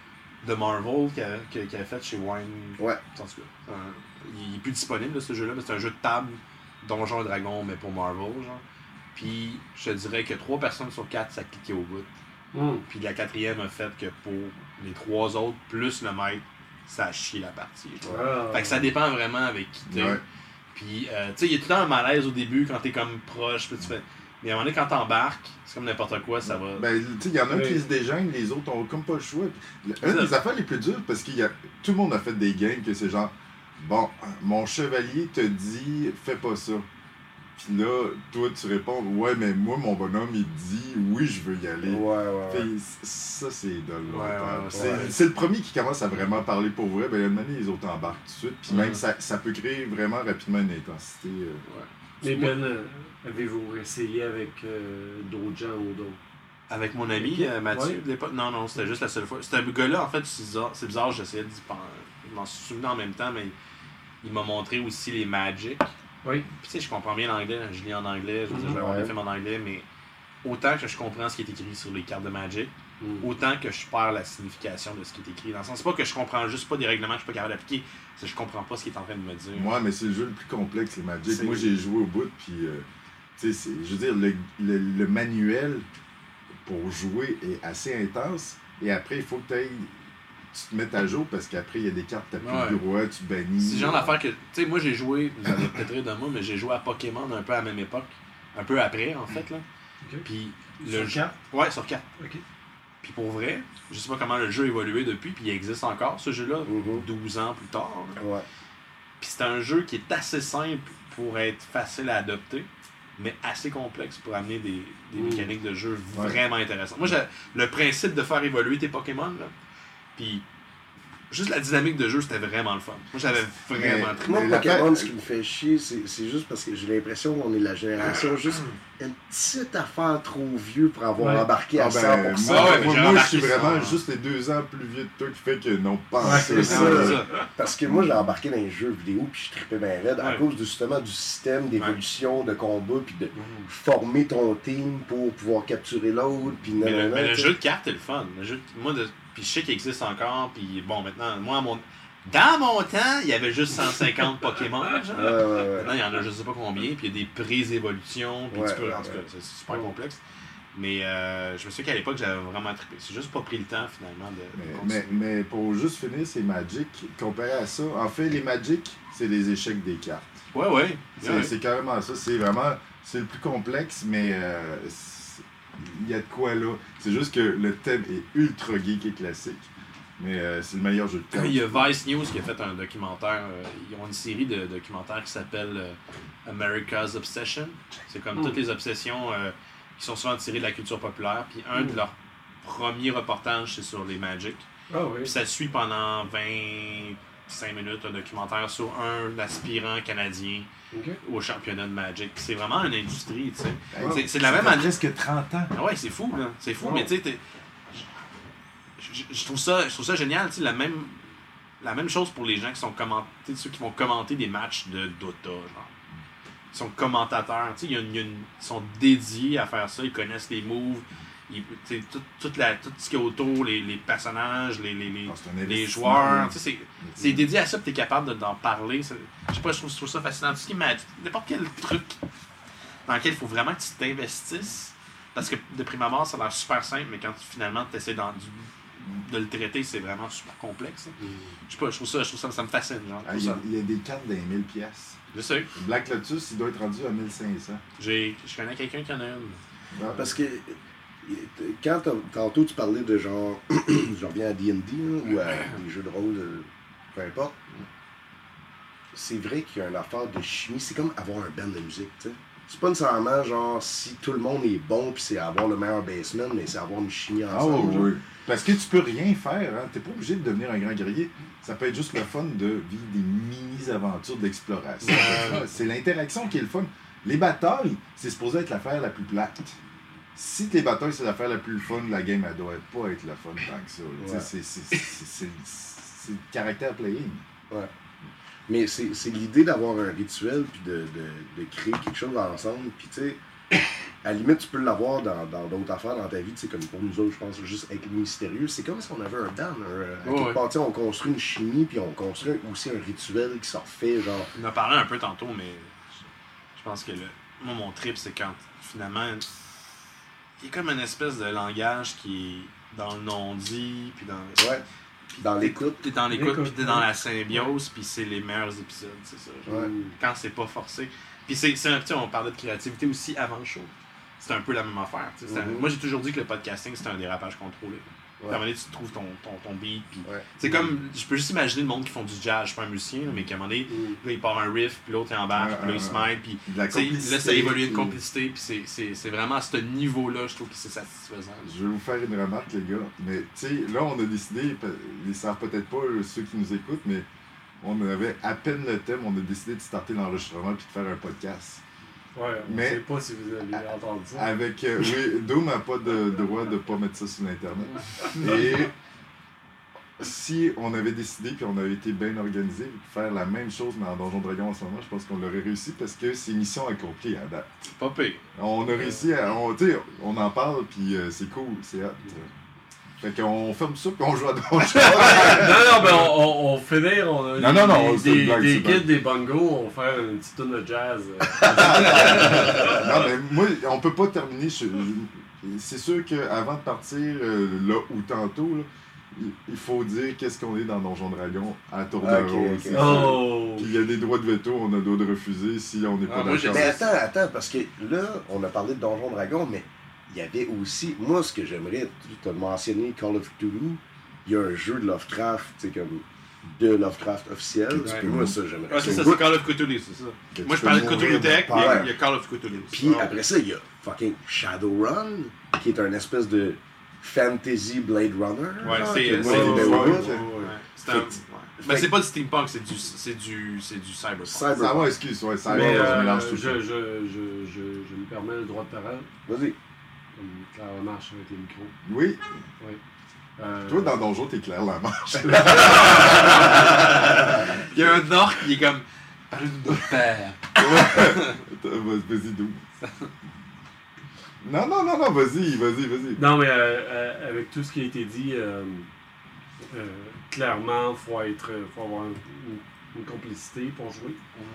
de Marvel qu'il avait fait chez Wine. Ouais. En tout cas, il est plus disponible, là, ce jeu-là, mais c'est un jeu de table, Donjons et Dragons, mais pour Marvel, genre. Puis je te dirais que 3 personnes sur 4, ça cliquait au bout. Puis la 4e a fait que pour les 3 autres, plus le maître, ça a chié la partie. Fait que ça dépend vraiment avec qui t'es. Ouais. Puis, tu sais, il y a tout le temps un malaise au début quand t'es comme proche, puis tu fais... Mais à un moment donné, quand t'embarques, c'est comme n'importe quoi, ça va... Ben, tu sais, il y en a un qui se déjeune, les autres ont comme pas le choix. Une des affaires les plus dures, parce que tout le monde a fait des games que c'est genre, bon, mon chevalier te dit, fais pas ça. Puis là, toi, tu réponds, ouais, mais moi, mon bonhomme, il dit, oui, je veux y aller. Ouais. Fait, ça, c'est de Ouais, c'est le premier qui commence à vraiment parler pour vrai. Ben, il y a une manière, les autres embarquent tout de suite. Puis même, ça peut créer vraiment rapidement une intensité. Mais Ben, avez-vous essayé avec d'autres gens ou d'autres? Avec mon ami Mathieu, de l'époque. Non, c'était juste la seule fois. C'était un gars-là, en fait, c'est bizarre, j'essayais de m'en souvenir en même temps, mais il m'a montré aussi les Magic. Oui. Puis tu sais, je comprends bien l'anglais, je lis en anglais, je veux dire, je vais avoir des films en anglais, mais autant que je comprends ce qui est écrit sur les cartes de Magic, autant que je perds la signification de ce qui est écrit. Dans le sens, c'est pas que je comprends juste pas des règlements que je suis pas capable d'appliquer, c'est que je comprends pas ce qu'il est en train de me dire. Ouais, mais c'est le jeu le plus complexe, les Magic. Moi, j'ai joué au bout, puis Tu sais, je veux dire, le manuel pour jouer est assez intense. Et après, il faut que tu te mettes à jour parce qu'après, il y a des cartes, t'as plus le droit, tu bannis. C'est le genre d'affaire que. Tu sais, moi, j'ai joué, vous allez peut-être rire de moi, mais j'ai joué à Pokémon un peu à la même époque. Un peu après, en fait, là. Ok. Puis Sur carte? Ouais, sur 4. Ok. Puis pour vrai, je sais pas comment le jeu a évolué depuis, puis il existe encore, ce jeu-là, 12 ans plus tard. Là. Ouais. Puis c'est un jeu qui est assez simple pour être facile à adopter, mais assez complexe pour amener des mécaniques de jeu vraiment intéressantes. Moi, le principe de faire évoluer tes Pokémon, là, puis juste la dynamique de jeu, c'était vraiment le fun. Moi, j'avais vraiment très Moi, Mais Pokémon, ce qui me fait chier, c'est juste parce que j'ai l'impression qu'on est la génération juste une petite affaire trop vieux pour avoir embarqué à 100%. Moi, je suis vraiment juste les 2 ans plus vieux de toi qui fait que non, pas c'est ça. Parce que moi, j'ai embarqué dans les jeux vidéo puis je trippais bien raide à cause justement du système d'évolution, de combat, puis de former ton team pour pouvoir capturer l'autre. Mais le jeu de cartes est le fun. Puis je sais qu'il existe encore, puis bon, maintenant, dans mon temps, il y avait juste 150 Pokémon, genre. Maintenant, il y en a je sais pas combien, puis il y a des prises-évolutions, puis en tout cas, c'est super complexe. Mais je me souviens qu'à l'époque, j'avais vraiment trippé. C'est juste pas pris le temps, finalement, de mais pour juste finir, c'est Magic. Comparé à ça, en fait, les Magic, c'est les échecs des cartes. Ouais. C'est carrément ça. C'est vraiment... C'est le plus complexe, mais... il y a de quoi là. C'est juste que le thème est ultra geek et classique. Mais c'est le meilleur jeu de cartes. Il y a Vice News qui a fait un documentaire. Ils ont une série de documentaires qui s'appelle America's Obsession. C'est comme toutes les obsessions qui sont souvent tirées de la culture populaire. Puis un de leurs premiers reportages, c'est sur les Magic. Ah oui. Puis ça suit pendant 25 minutes un documentaire sur un aspirant canadien au championnat de Magic. C'est vraiment une industrie, tu sais. C'est de la même année. Presque 30 ans. Ah ouais, c'est fou, là. C'est fou, mais tu sais, je trouve ça génial, tu sais, la même chose pour les gens qui sont ceux qui vont commenter des matchs de Dota, genre. Ils sont commentateurs, tu sais, ils sont dédiés à faire ça, ils connaissent les moves, tout ce qui est autour, les personnages, les joueurs, tu sais, c'est dédié à ça, puis t'es capable d'en parler. Je sais pas, je trouve ça fascinant. Tout ce qui n'importe quel truc dans lequel il faut vraiment que tu t'investisses, parce que de prime abord, ça a l'air super simple, mais quand finalement tu essaies de le traiter, c'est vraiment super complexe. Je sais pas, je trouve ça me fascine. Il y a des cartes d'un 1000$. Je sais. Black Lotus, il doit être rendu à 1500. Je connais quelqu'un qui en a une. Parce que quand tantôt tu parlais de genre, je reviens à D&D ou à les jeux de rôle, peu importe, c'est vrai qu'il y a une affaire de chimie, c'est comme avoir un band de musique, tu sais. C'est pas nécessairement genre si tout le monde est bon puis c'est avoir le meilleur bassman, mais c'est avoir une chimie ensemble. Ah oui. Parce que tu peux rien faire, hein. T'es pas obligé de devenir un grand guerrier. Ça peut être juste le fun de vivre des mini-aventures d'exploration. C'est l'interaction qui est le fun. Les batailles, c'est supposé être l'affaire la plus plate. Si les batailles, c'est l'affaire la plus fun, la game, elle doit pas être la fun tant que ça. C'est le caractère playing. Ouais. Mais c'est l'idée d'avoir un rituel puis de créer quelque chose ensemble. Puis tu sais, à la limite, tu peux l'avoir dans d'autres affaires dans ta vie. Tu sais, comme pour nous autres, je pense, juste être mystérieux. C'est comme si on avait un band. À quelque part, tu sais, on construit une chimie puis on construit aussi un rituel qui se refait. Genre. On en a parlé un peu tantôt, mais je pense que moi, mon trip, c'est quand finalement, il y a comme une espèce de langage qui est dans le non-dit, puis dans... Ouais. Dans l'écoute. T'es dans l'écoute, puis t'es dans la symbiose, puis c'est les meilleurs épisodes, c'est ça. Ouais. Quand c'est pas forcé. Puis on parlait de créativité aussi avant le show. C'est un peu la même affaire. Moi, j'ai toujours dit que le podcasting, c'était un dérapage contrôlé. À un moment donné, tu trouves ton beat. Puis c'est comme, je peux juste imaginer le monde qui font du jazz. Je suis pas un musicien, mais qu'à un moment donné, là, il part un riff, puis l'autre, il embarque, puis là, il se mêle. Puis là, ça évolue une complicité. Puis c'est vraiment à ce niveau-là, je trouve que c'est satisfaisant. Je vais vous faire une remarque, les gars. Mais tu sais, là, on a décidé, ils savent peut-être pas ceux qui nous écoutent, mais on avait à peine le thème, on a décidé de starter l'enregistrement puis de faire un podcast. Ouais, on sait pas si vous avez entendu ça. Avec, oui, Doom n'a pas de droit de pas mettre ça sur Internet. Et si on avait décidé puis on avait été bien organisé de faire la même chose mais en Donjon Dragon en ce moment, je pense qu'on l'aurait réussi parce que c'est mission accomplie à date. Pas pire. On a réussi à... On en parle puis c'est cool, c'est hot. Fait qu'on ferme ça puis on joue à Donjon. Non, mais on finit, on a Non, c'est une blague, des c'est une guides, des bongos, on fait une petite tune de jazz. Non, mais moi, on peut pas terminer. C'est sûr qu'avant de partir là ou tantôt, là, il faut dire qu'est-ce qu'on est dans Donjon Dragon à tour de rôle. Ok. c'est ça. Oh! Puis il y a des droits de veto, on a le droit de refuser si on n'est pas moi, j'ai- d'accord. Mais attends, parce que là, on a parlé de Donjon Dragon, mais il y avait aussi, moi, ce que j'aimerais, tu as mentionné Call of Cthulhu, il y a un jeu de Lovecraft, tu sais, comme de Lovecraft officiel. Ouais. Moi, ça, j'aimerais. Ouais, c'est ça, Goût. c'est Call of Cthulhu, c'est ça. Que Moi, tu je parlais de peux Cthulhu mourir Tech, de mais peur. il y a Call of Cthulhu. Puis après ça, il y a fucking Shadowrun, qui est un espèce de fantasy Blade Runner. Ouais, là, c'est. que moi, c'est- j'aimais ouais, beaucoup. ouais. C'est un- ouais. Mais c'est pas du steampunk, c'est du cyberpunk. Cyberpunk. Ça va, excuse, ouais, ça va, Mais je mélange tout je ça. me permets le droit de parole, Vas-y. comme Claire Lamarche avec les micros. Oui, Euh, toi dans Donjon, t'es clair la marche. Il y a un orc qui est comme. Parlez-nous de notre père. Vas-y, d'où? Non, vas-y. Non, mais avec tout ce qui a été dit, clairement, il faut avoir une complicité pour jouer.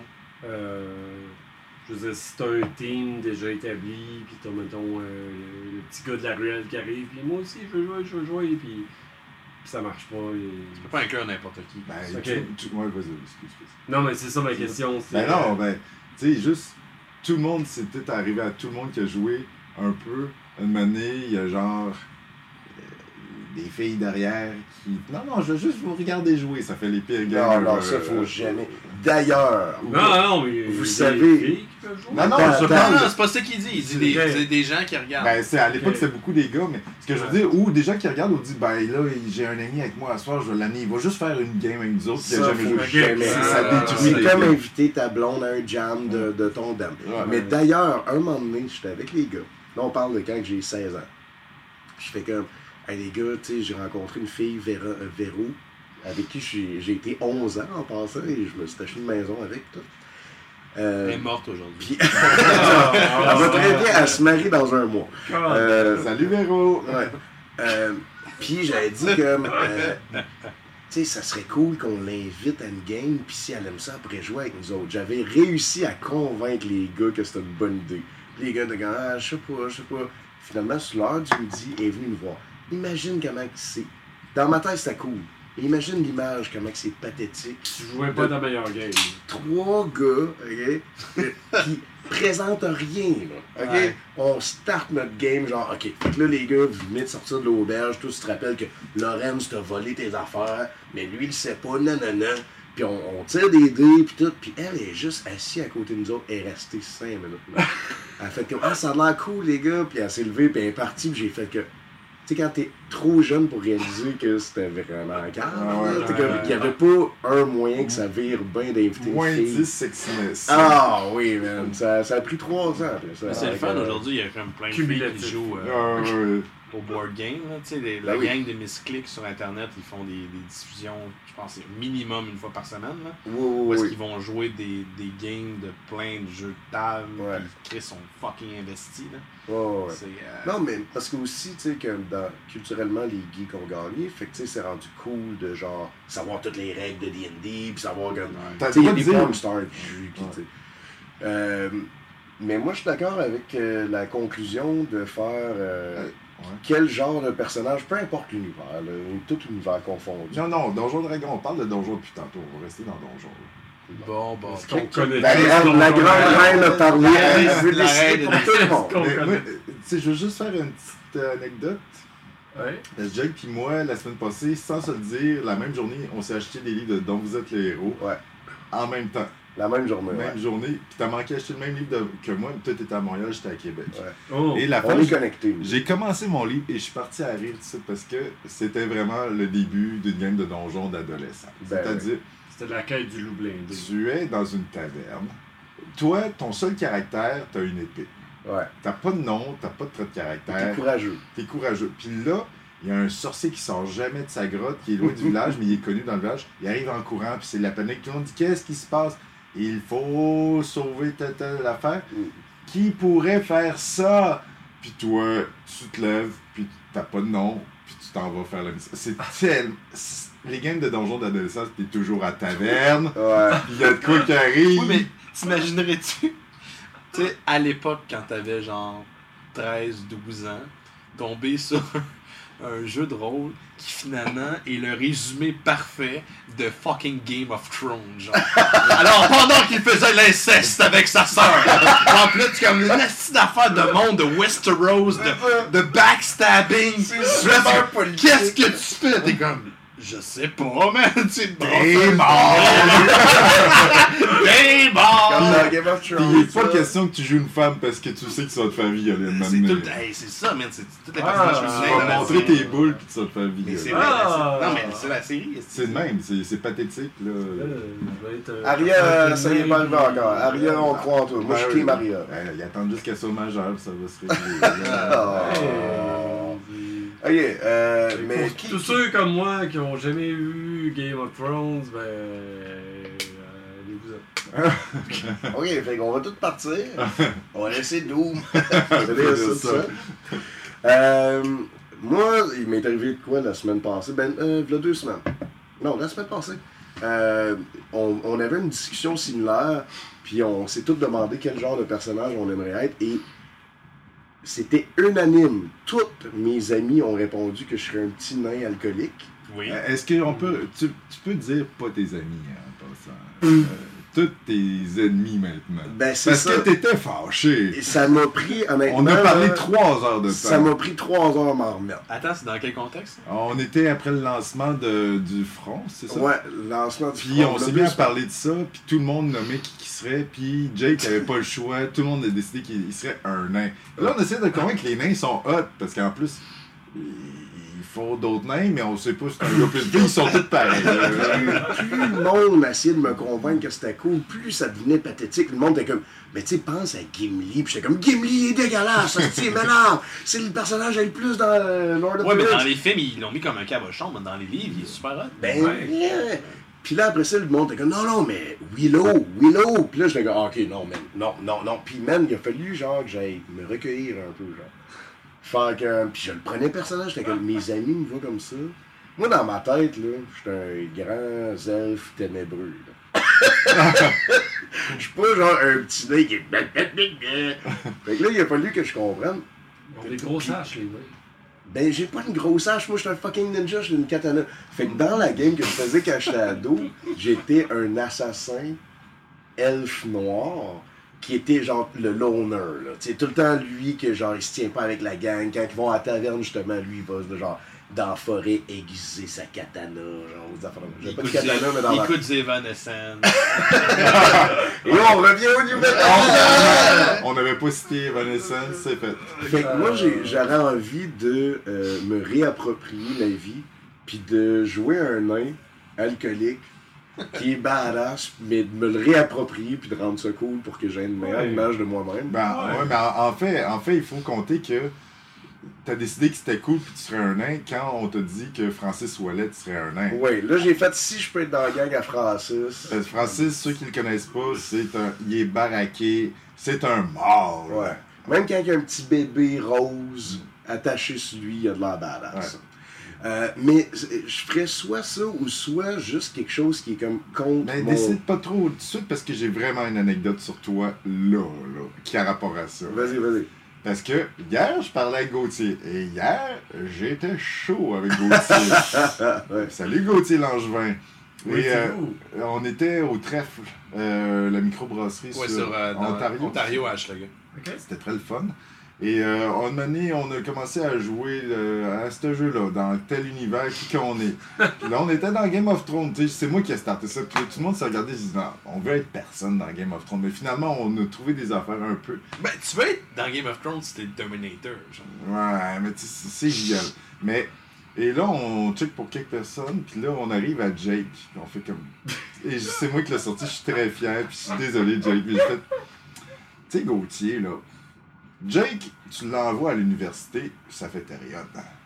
Je veux dire, si t'as un team déjà établi, puis t'as, mettons, le petit gars de la ruelle qui arrive, puis moi aussi, je veux jouer, puis ça marche pas. Tu peux pas inclure n'importe qui. Ben, Ok. ouais, vas-y, excuse. Non, mais c'est ça ma question. Ben non, ben, tu sais, juste, tout le monde, c'est peut-être arrivé à tout le monde qui a joué un peu. Une année, il y a genre des filles derrière qui. Non, je veux juste vous regarder jouer, ça fait les pires games. Non, ça, faut jamais. D'ailleurs, Non, mais Vous il y a savez- des filles qui peuvent jouer. Non, Attends, je attends. parle. Non, c'est pas ça qu'il dit. Il dit Ok. des gens qui regardent. Ben, c'est, à l'époque, Ok. c'était beaucoup des gars, mais ce que je veux dire, ou des gens qui regardent, on dit, ben là, j'ai un ami avec moi à soir, je vais l'amener, il va juste faire une game avec nous autres, puis il a ça, jamais faut joué. Ok. jamais. Ça détruit C'est les comme filles. inviter ta blonde à un jam de ton dame. Ouais. Mais d'ailleurs, un moment donné, j'étais avec les gars. Là, on parle de quand j'ai 16 ans. Je fais comme, hey les gars, tu sais, j'ai rencontré une fille, Véro, avec qui j'ai été 11 ans en passant, et je me suis acheté une maison avec, tout. Elle est morte aujourd'hui. Puis, elle va très bien, elle se marie dans un mois. Salut Véro! Ouais. Puis j'avais dit comme, tu sais, ça serait cool qu'on l'invite à une game, puis si elle aime ça, après jouer avec nous autres. J'avais réussi à convaincre les gars que c'était une bonne idée. Puis les gars étaient comme, ah, je sais pas. Finalement, sur l'heure du midi, elle est venue me voir. Imagine comment c'est. Dans ma tête, c'était cool. Imagine l'image, comment c'est pathétique. Tu jouais pas ta meilleure game. 3 gars, OK, qui présentent rien, là, OK? Ouais. On start notre game, genre, OK, fait que là, les gars, vous venez de sortir de l'auberge, tous se rappellent que Lorenz t'a volé tes affaires, mais lui, il sait pas, nanana. Puis on tire des dés, puis tout, puis elle est juste assise à côté de nous autres, elle est restée 5 minutes, là. Elle a fait comme, ah, ça a l'air cool, les gars, puis elle s'est levée, puis elle est partie, puis j'ai fait que... Tu sais, quand t'es trop jeune pour réaliser que c'était vraiment calme, Ah ouais, là, t'es comme, il n'y avait pas un moyen que ça vire bien d'inviter Moins une fille. 10 sexiness. Ah oui, man, ça a pris 3 ans après ça. Mais c'est le fun Avec, aujourd'hui, il y a comme plein de filles qui Cumulatif. jouent Ouais. au board game. Là, tu sais, Ben la oui. gang de Misclick sur Internet, ils font des diffusions, je pense, c'est minimum une fois par semaine. Là, Oui, où oui, est-ce oui. qu'ils vont jouer des games de plein de jeux de table, Ouais. puis Chris sont fucking investis. Là. Ouais, ouais. C'est, Non, mais parce que aussi, tu sais, que culturellement, les geeks ont gagné, fait que, tu sais, c'est rendu cool de, genre, savoir toutes les règles de D&D, puis savoir, comme, T'as tu sais, il y a le des droit de dire. porn stars qui, tu sais. Mais moi, je suis d'accord avec la conclusion de faire quel genre de personnage, peu importe l'univers, là, tout univers confondu. Non, Donjon Dragon, on parle de Donjon depuis tantôt, on va rester dans Donjon. là. bon. Parce qu'on connaît La, tous la Donjon grande Dragon. reine a parlé, elle La veut reine décider de pour tout le monde. Qu'on Mais connaît. moi, tu sais, je veux juste faire une petite anecdote. Ouais. Parce que Jake puis moi, la semaine passée, sans se le dire, la même journée, on s'est acheté des livres de Dont vous êtes les héros. Ouais. En même temps. La même journée, Même journée. Puis t'as manqué acheter le même livre que moi, mais toi t'étais à Montréal, j'étais à Québec. Ouais. Oh. Et la On fin, est connectés. j'ai commencé mon livre et je suis parti à rire tout ça parce que c'était vraiment le début d'une game de donjon d'adolescent. Ben C'est-à-dire, C'était de la quête du loup blindé. tu es dans une taverne. Toi, ton seul caractère, t'as une épée. Ouais. T'as pas de nom, t'as pas de trait de T'es caractère. courageux. T'es courageux. Puis là, il y a un sorcier qui sort jamais de sa grotte, qui est loin du village, mais il est connu dans le village. Il arrive en courant, puis c'est la panique. Tout le monde dit qu'est-ce qui se passe? Il faut sauver telle affaire. Qui pourrait faire ça? Puis toi, tu te lèves, puis t'as pas de nom, puis tu t'en vas faire la mission. Les games de donjons d'adolescence, t'es toujours à taverne, Ouais. pis y a de quoi qui arrive. Oui, mais t'imaginerais-tu, tu sais, à l'époque, quand t'avais genre 13-12 ans, tomber sur un jeu de rôle qui finalement est le résumé parfait de fucking Game of Thrones, genre. Alors, pendant qu'il faisait l'inceste avec sa sœur, en plus, tu comme une astuce d'affaires de monde, de Westeros, de backstabbing. super politique. Qu'est-ce que tu fais? T'es comme, je sais pas, man, tu T'es mort! T'es Comme mort! dans Game of Pis il Thrones. est pas ça. question que tu joues une femme parce que tu sais que ça va te faire violer une C'est matinée. tout, hey, c'est ça, man, c'est tous les Ah, personnages Tu féminins vas dans la montrer série. tes boules pis ça va te faire Mais c'est violer. vrai, Ah. non, mais c'est la série. C'est le même, c'est pathétique là. Je vais être, Aria, ça y est pas arrivé encore. Aria, on croit en toi. Moi, je suis Team Aria. Ils attendent juste qu'elle soit majeure, ça va se régler. Oh. Ok, mais Pour tous ceux comme moi qui ont jamais eu Game of Thrones, ben. allez-vous-en. Ok, fait qu'on va tous partir. On va laisser Doom. C'est ça. Moi, il m'est arrivé de quoi la semaine passée? Ben, il y a 2 semaines. Non, la semaine passée. On avait une discussion similaire, puis on s'est tous demandé quel genre de personnage on aimerait être, et c'était unanime. Toutes mes amis ont répondu que je serais un petit nain alcoolique. Oui. Est-ce qu'on peut. Tu peux dire pas tes amis en passant. Tous tes ennemis maintenant. Ben, c'est Parce ça. que t'étais fâché. Et ça m'a pris, honnêtement... On a parlé là, 3 heures de temps. Ça m'a pris 3 heures à m'en remettre. Attends, c'est dans quel contexte? On était après le lancement du front, c'est ça? Ouais, lancement du Puis front, on là, s'est mis à plus- parler de ça, puis tout le monde nommait qui serait, puis Jake avait pas le choix, tout le monde a décidé qu'il serait un nain. Là, on essaie de convaincre que les nains sont hot, parce qu'en plus, il faut d'autres nains, mais on sait pas si c'est un gars plus de filles, ils sont tous pareils. Plus le monde essayait de me convaincre que c'était cool, plus ça devenait pathétique. Le monde était comme, mais tu sais, pense à Gimli. Puis j'étais comme, Gimli est dégueulasse, ça se m'énerve. C'est le personnage le plus dans Lord of Ouais, the mais dans Rings. les films, ils l'ont mis comme un cabochon, mais dans les livres, il est super hot. Ben, Ouais. yeah. Puis là, après ça, le monde était comme, non, mais Willow. Puis là, j'étais comme, ok, non, man, non. Puis même, il a fallu, genre, que j'aille me recueillir un peu, genre. Fait que, puis je le prenais personnage, j'étais comme, mes amis me voient comme ça. Moi, dans ma tête, là, j'étais un grand elfe ténébreux, là. Je suis pas genre un petit nez qui est... Fait que là, il a fallu que je comprenne. On a des grosses haches, les gars. Ben, j'ai pas une grosse hache, moi, je suis un fucking ninja, j'ai une katana. Fait que dans la game que je faisais quand j'étais ado, j'étais un assassin elfe noir qui était genre le loner, là. Tu sais, tout le temps, lui, que genre, il se tient pas avec la gang. Quand ils vont à la taverne, justement, lui, il va, genre, dans la forêt, aiguiser sa katana, genre, aux affaires. J'ai pas de katana, mais dans il la... écoute du Evanescence. Et là, on revient au New Metal! On n'avait pas cité Evanescence, c'est fait. Fait que moi, j'aurais envie de me réapproprier la vie, puis de jouer un nain alcoolique qui est badass, mais de me le réapproprier, puis de rendre ça cool pour que j'ai une meilleure image de moi-même. Ben, ouais, mais en fait, il faut compter que t'as décidé que c'était cool puis tu serais un nain quand on t'a dit que Francis Ouellet serait un nain. Ouais, là, j'ai fait si je peux être dans la gang à Francis. Francis, ceux qui le connaissent pas, il est baraqué, c'est un mort. là. Ouais. Même quand il y a un petit bébé rose attaché sur lui, il y a de la badass. Mais je ferais soit ça ou soit juste quelque chose qui est comme contre Mais mon... décide pas trop tout de suite parce que j'ai vraiment une anecdote sur toi là, qui a rapport à ça. Vas-y. Parce que hier, je parlais avec Gauthier. Et hier, j'étais chaud avec Gauthier. Ouais. Salut Gauthier Langevin. Oui, Et c'est où? on était au trèfle, la microbrasserie Ouais, sur Ontario. Ontario H, le gars. Ok. C'était très le fun. Et on a commencé à jouer à ce jeu-là, dans tel univers qu'on est. Puis là, on était dans Game of Thrones, tu sais, c'est moi qui ai starté ça. Puis là, tout le monde s'est regardé et s'est dit, non, on veut être personne dans Game of Thrones. Mais finalement, on a trouvé des affaires un peu. Ben, tu veux être dans Game of Thrones, c'était Dominator, genre. Ouais, mais tu sais, c'est génial. Mais, et là, on check pour quelques personnes, puis là, on arrive à Jake. Puis on fait comme. Et c'est moi qui l'ai sorti, je suis très fier, puis je suis désolé, Jake. Mais j'ai fait. Tu sais, Gauthier, là. Jake, tu l'envoies à l'université, ça fait période.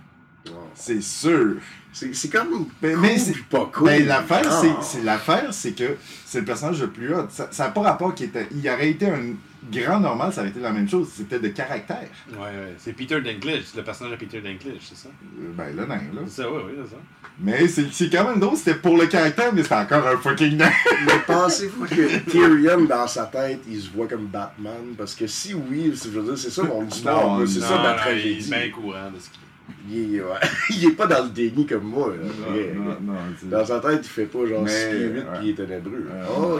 C'est sûr. C'est comme Mais cool c'est- puis pas cool. Ben, l'affaire, Ah. c'est que c'est le personnage le plus hot. Ça n'a pas rapport qu'il était. Il aurait été un grand normal, ça aurait été la même chose. C'était de caractère. Ouais. C'est Peter Dinklage, le personnage de Peter Dinklage, c'est ça? Ben, le nain, là. C'est ça, oui, c'est ça. Mais c'est quand même drôle, c'était pour le caractère, mais c'était encore un fucking nain. Mais pensez-vous que Tyrion, dans sa tête, il se voit comme Batman? Parce que si oui, je veux dire, c'est ça mon histoire, Non, moi, c'est ça ma Il est tragédie. bien courant de ce qu'il Il est pas dans le déni comme moi. Là. Non, c'est- Dans sa tête, il fait pas genre Mais, 6 pieds 8 ouais. puis il est ténébreux. Ouais.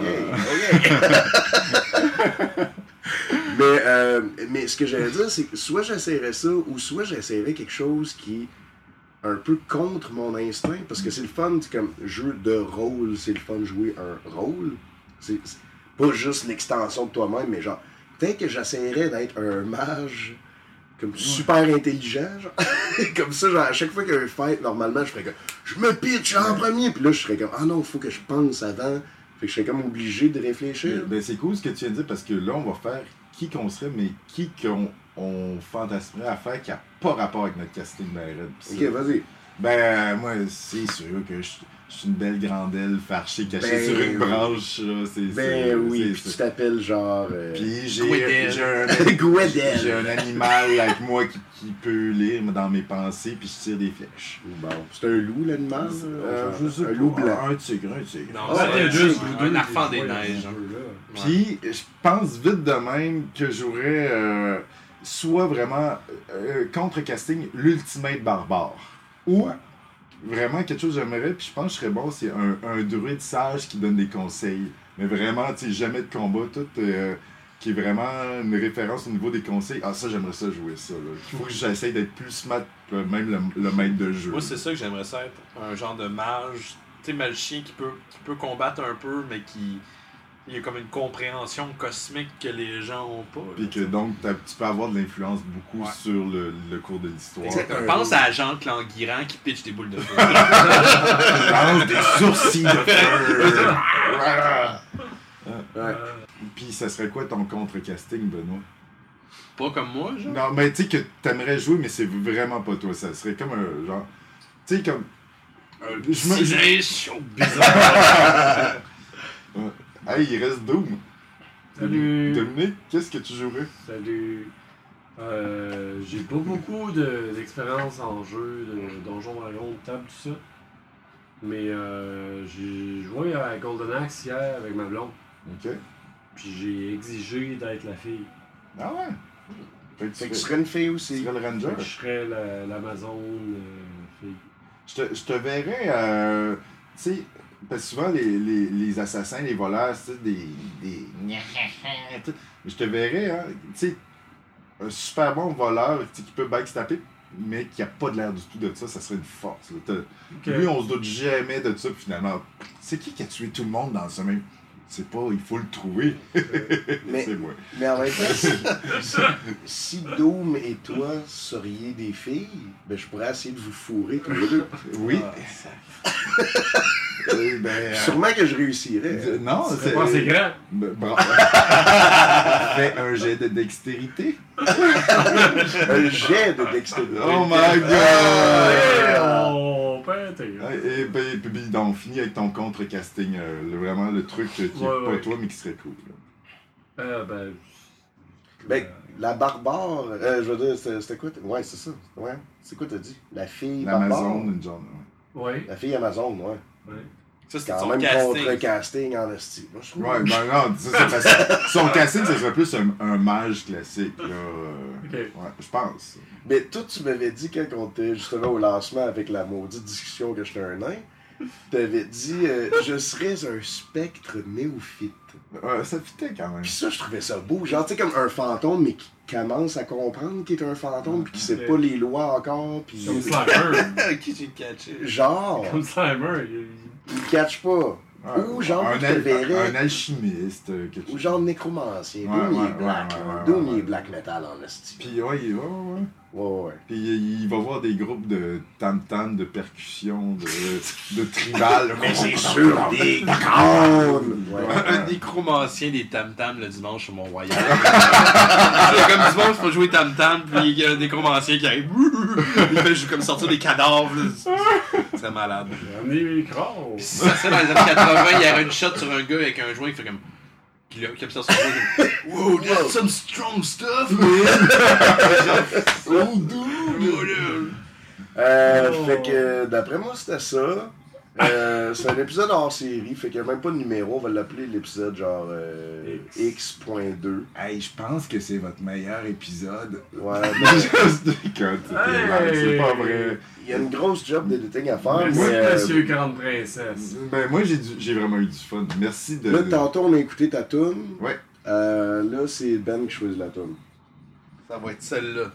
Mais ce que j'allais dire, c'est que soit j'essaierais ça, ou soit j'essaierais quelque chose qui est un peu contre mon instinct, parce que c'est le fun, c'est comme jeu de rôle, c'est le fun de jouer un rôle. C'est pas juste l'extension de toi-même, mais genre, peut-être que j'essaierais d'être un mage comme super intelligent, genre. Comme ça, genre, à chaque fois qu'il y a un fight, normalement, je ferais comme, je me pitch en premier, puis là, je serais comme, ah non, il faut que je pense avant. Fait que je serais comme obligé de réfléchir. Ben, c'est cool ce que tu viens de dire parce que là, on va faire qui qu'on serait, mais qui qu'on fantasmerait à faire qui n'a pas rapport avec notre casting ben raide. Puis Ok, ça, vas-y. Ben, moi, c'est sûr que je suis une belle grandelle farchée cachée Ben sur une oui. branche. Là, Ben oui, puis c'est- tu t'appelles genre. Puis Gwendel. Gwendel. j'ai un animal avec moi qui peut lire dans mes pensées, puis je tire des flèches. Bon, c'est un loup l'animal? Je sais un pas, loup blanc. Un tigre. Non, Ah, c'est ouais, juste ouais, un enfant des ouais, neiges. ce hein. jeu-là. Puis, je pense vite de même que j'aurais soit vraiment contre-casting l'ultimate barbare. Ou vraiment quelque chose que j'aimerais, puis je pense que je serais bon, c'est un druide sage qui donne des conseils. Mais vraiment, tu sais, jamais de combat, tout qui est vraiment une référence au niveau des conseils. Ah, ça, j'aimerais ça jouer ça. Là. Il faut que j'essaye d'être plus smart que même le maître de jeu. Moi, c'est ça que j'aimerais ça être. Un genre de mage, tu sais, magicien qui peut combattre un peu, mais qui. Il y a comme une compréhension cosmique que les gens ont pas. là, Puis que tu sais. donc, tu peux avoir de l'influence beaucoup Ouais. sur le cours de l'histoire. Exactement. Pense à Jean Languirand qui pitch des boules de feu. Lance des sourcils de feu. Ouais. Puis ça serait quoi ton contre-casting, Benoît? Pas comme moi, genre. Non, mais tu sais que t'aimerais jouer, mais c'est vraiment pas toi. Ça serait comme un genre. Tu sais, comme. Un Je me- petit nain chaud bizarre. Hey, il reste Doom. Salut. Dominique, qu'est-ce que tu jouerais? Salut. J'ai pas beaucoup d'expérience en jeu, de Donjon Dragon, de table, tout ça. Mais j'ai joué à Golden Axe hier avec ma blonde. Ok. Puis j'ai exigé d'être la fille. Ah ouais? Fait que Fait que tu tu serais, serais une fille tu aussi. serais le Fait ranger. que je serais l'Amazon fille. Je te verrais, tu sais, parce que souvent les assassins, les voleurs, c'est des tout. Mais je te verrais, hein, tu sais, un super bon voleur tu sais, qui peut backstabber, mais qui a pas de l'air du tout de ça, ça serait une force. Là. Lui, on se doute jamais de ça, puis finalement, c'est qui a tué tout le monde dans ce même. C'est pas, il faut le trouver. Mais- C'est moi. Mais en même temps, si Doom et toi seriez des filles, ben je pourrais essayer de vous fourrer tous les deux. Oui. Ah. Ben, Sûrement que je réussirais. non, C'est pas assez grand. Fais un jet de dextérité. Un jet de dextérité. Oh my god! Hey, on pète. Et puis donc, fini avec ton contre-casting. Vraiment le truc qui est Ouais, pas ouais. toi, mais qui serait cool. Là. Ben, la barbare, je veux dire, c'était quoi? Ouais, c'est ça. Ouais. C'est quoi t'as dit? La fille barbare? L'Amazon, une genre. Ouais. La fille Amazon, ouais. Ouais. Ça, c'était Quand son même casting. contre-casting en esti. Moi, je trouve. Ouais, ben non, c'est parce que son casting, ce serait plus un mage classique. Là. Ok. Ouais, je pense. Mais toi, tu m'avais dit quand on était justement au lancement avec la maudite discussion que j'étais un nain, t'avais dit je serais un spectre néophyte. Ouais, ça fitait quand même. Puis ça, je trouvais ça beau. Genre, tu sais, comme un fantôme, mais qui commence à comprendre qu'il est un fantôme, puis qui sait pas les lois encore, puis. Comme Slimer. Qui j'ai catché? Genre, Comme Slimer. il catch pas. Ouais, Ou genre, un, je te verrais. un alchimiste, quelque Ou chose. genre nécromancien. Ouais, Doom, il ouais, est black. ouais, ouais, Doom, ouais, il est ouais. black metal en esti. Puis ouais, ouais. Ouais. Puis il va voir des groupes de tam-tam, de percussion, de tribal. Mais c'est sûr, des cornes! Ouais. Un nécromancien des tam-tam le dimanche sur Mont-Royal. C'est comme dimanche, il faut jouer tam-tam, puis il y a un nécromancien qui arrive. Il fait comme sortir des cadavres. C'est malade. Amenez les crânes. Puis si ça serait dans les années 80, il y aurait une shot sur un gars avec un joint qui fait comme. Qui observe son joint comme. Wow, that's some strong stuff, man! Oh, dude! Fait que, d'après moi, c'était ça. C'est un épisode hors série, fait qu'il n'y a même pas de numéro. On va l'appeler l'épisode genre X.2. Hey, je pense que c'est votre meilleur épisode. Ouais, C'est pas vrai. il y a une grosse job d'editing à faire. Merci, mais, monsieur Grande Princesse. Ben, moi, j'ai vraiment eu du fun. Merci de. Là, tantôt, on a écouté ta toune. Ouais. Là, c'est Ben qui choisit la toune. Ça va être celle-là.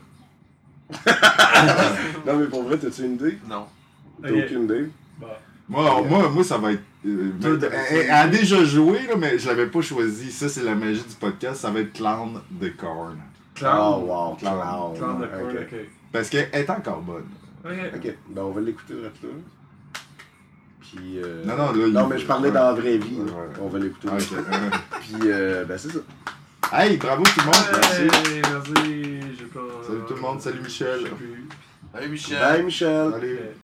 Non, mais pour vrai, t'as-tu une idée? Non. T'as Ok. aucune idée? Moi, ça va être. Elle a déjà joué, là, mais je l'avais pas choisi. Ça, c'est la magie du podcast. Ça va être Clown de Korn. Oh, wow, Clown. Clown de Korn, Ok. ok. Parce qu'elle est encore bonne. Ok, ben on va l'écouter là. Puis. Non, mais je parlais dans la vraie vie. là. Ouais. On va l'écouter. Ah, ok. Puis, ben c'est ça. Hey, bravo tout le monde. Hey, merci. J'ai pas. Salut tout le monde, salut Michel. Je sais plus. Salut Michel. Bye, Michel. Salut. Ok.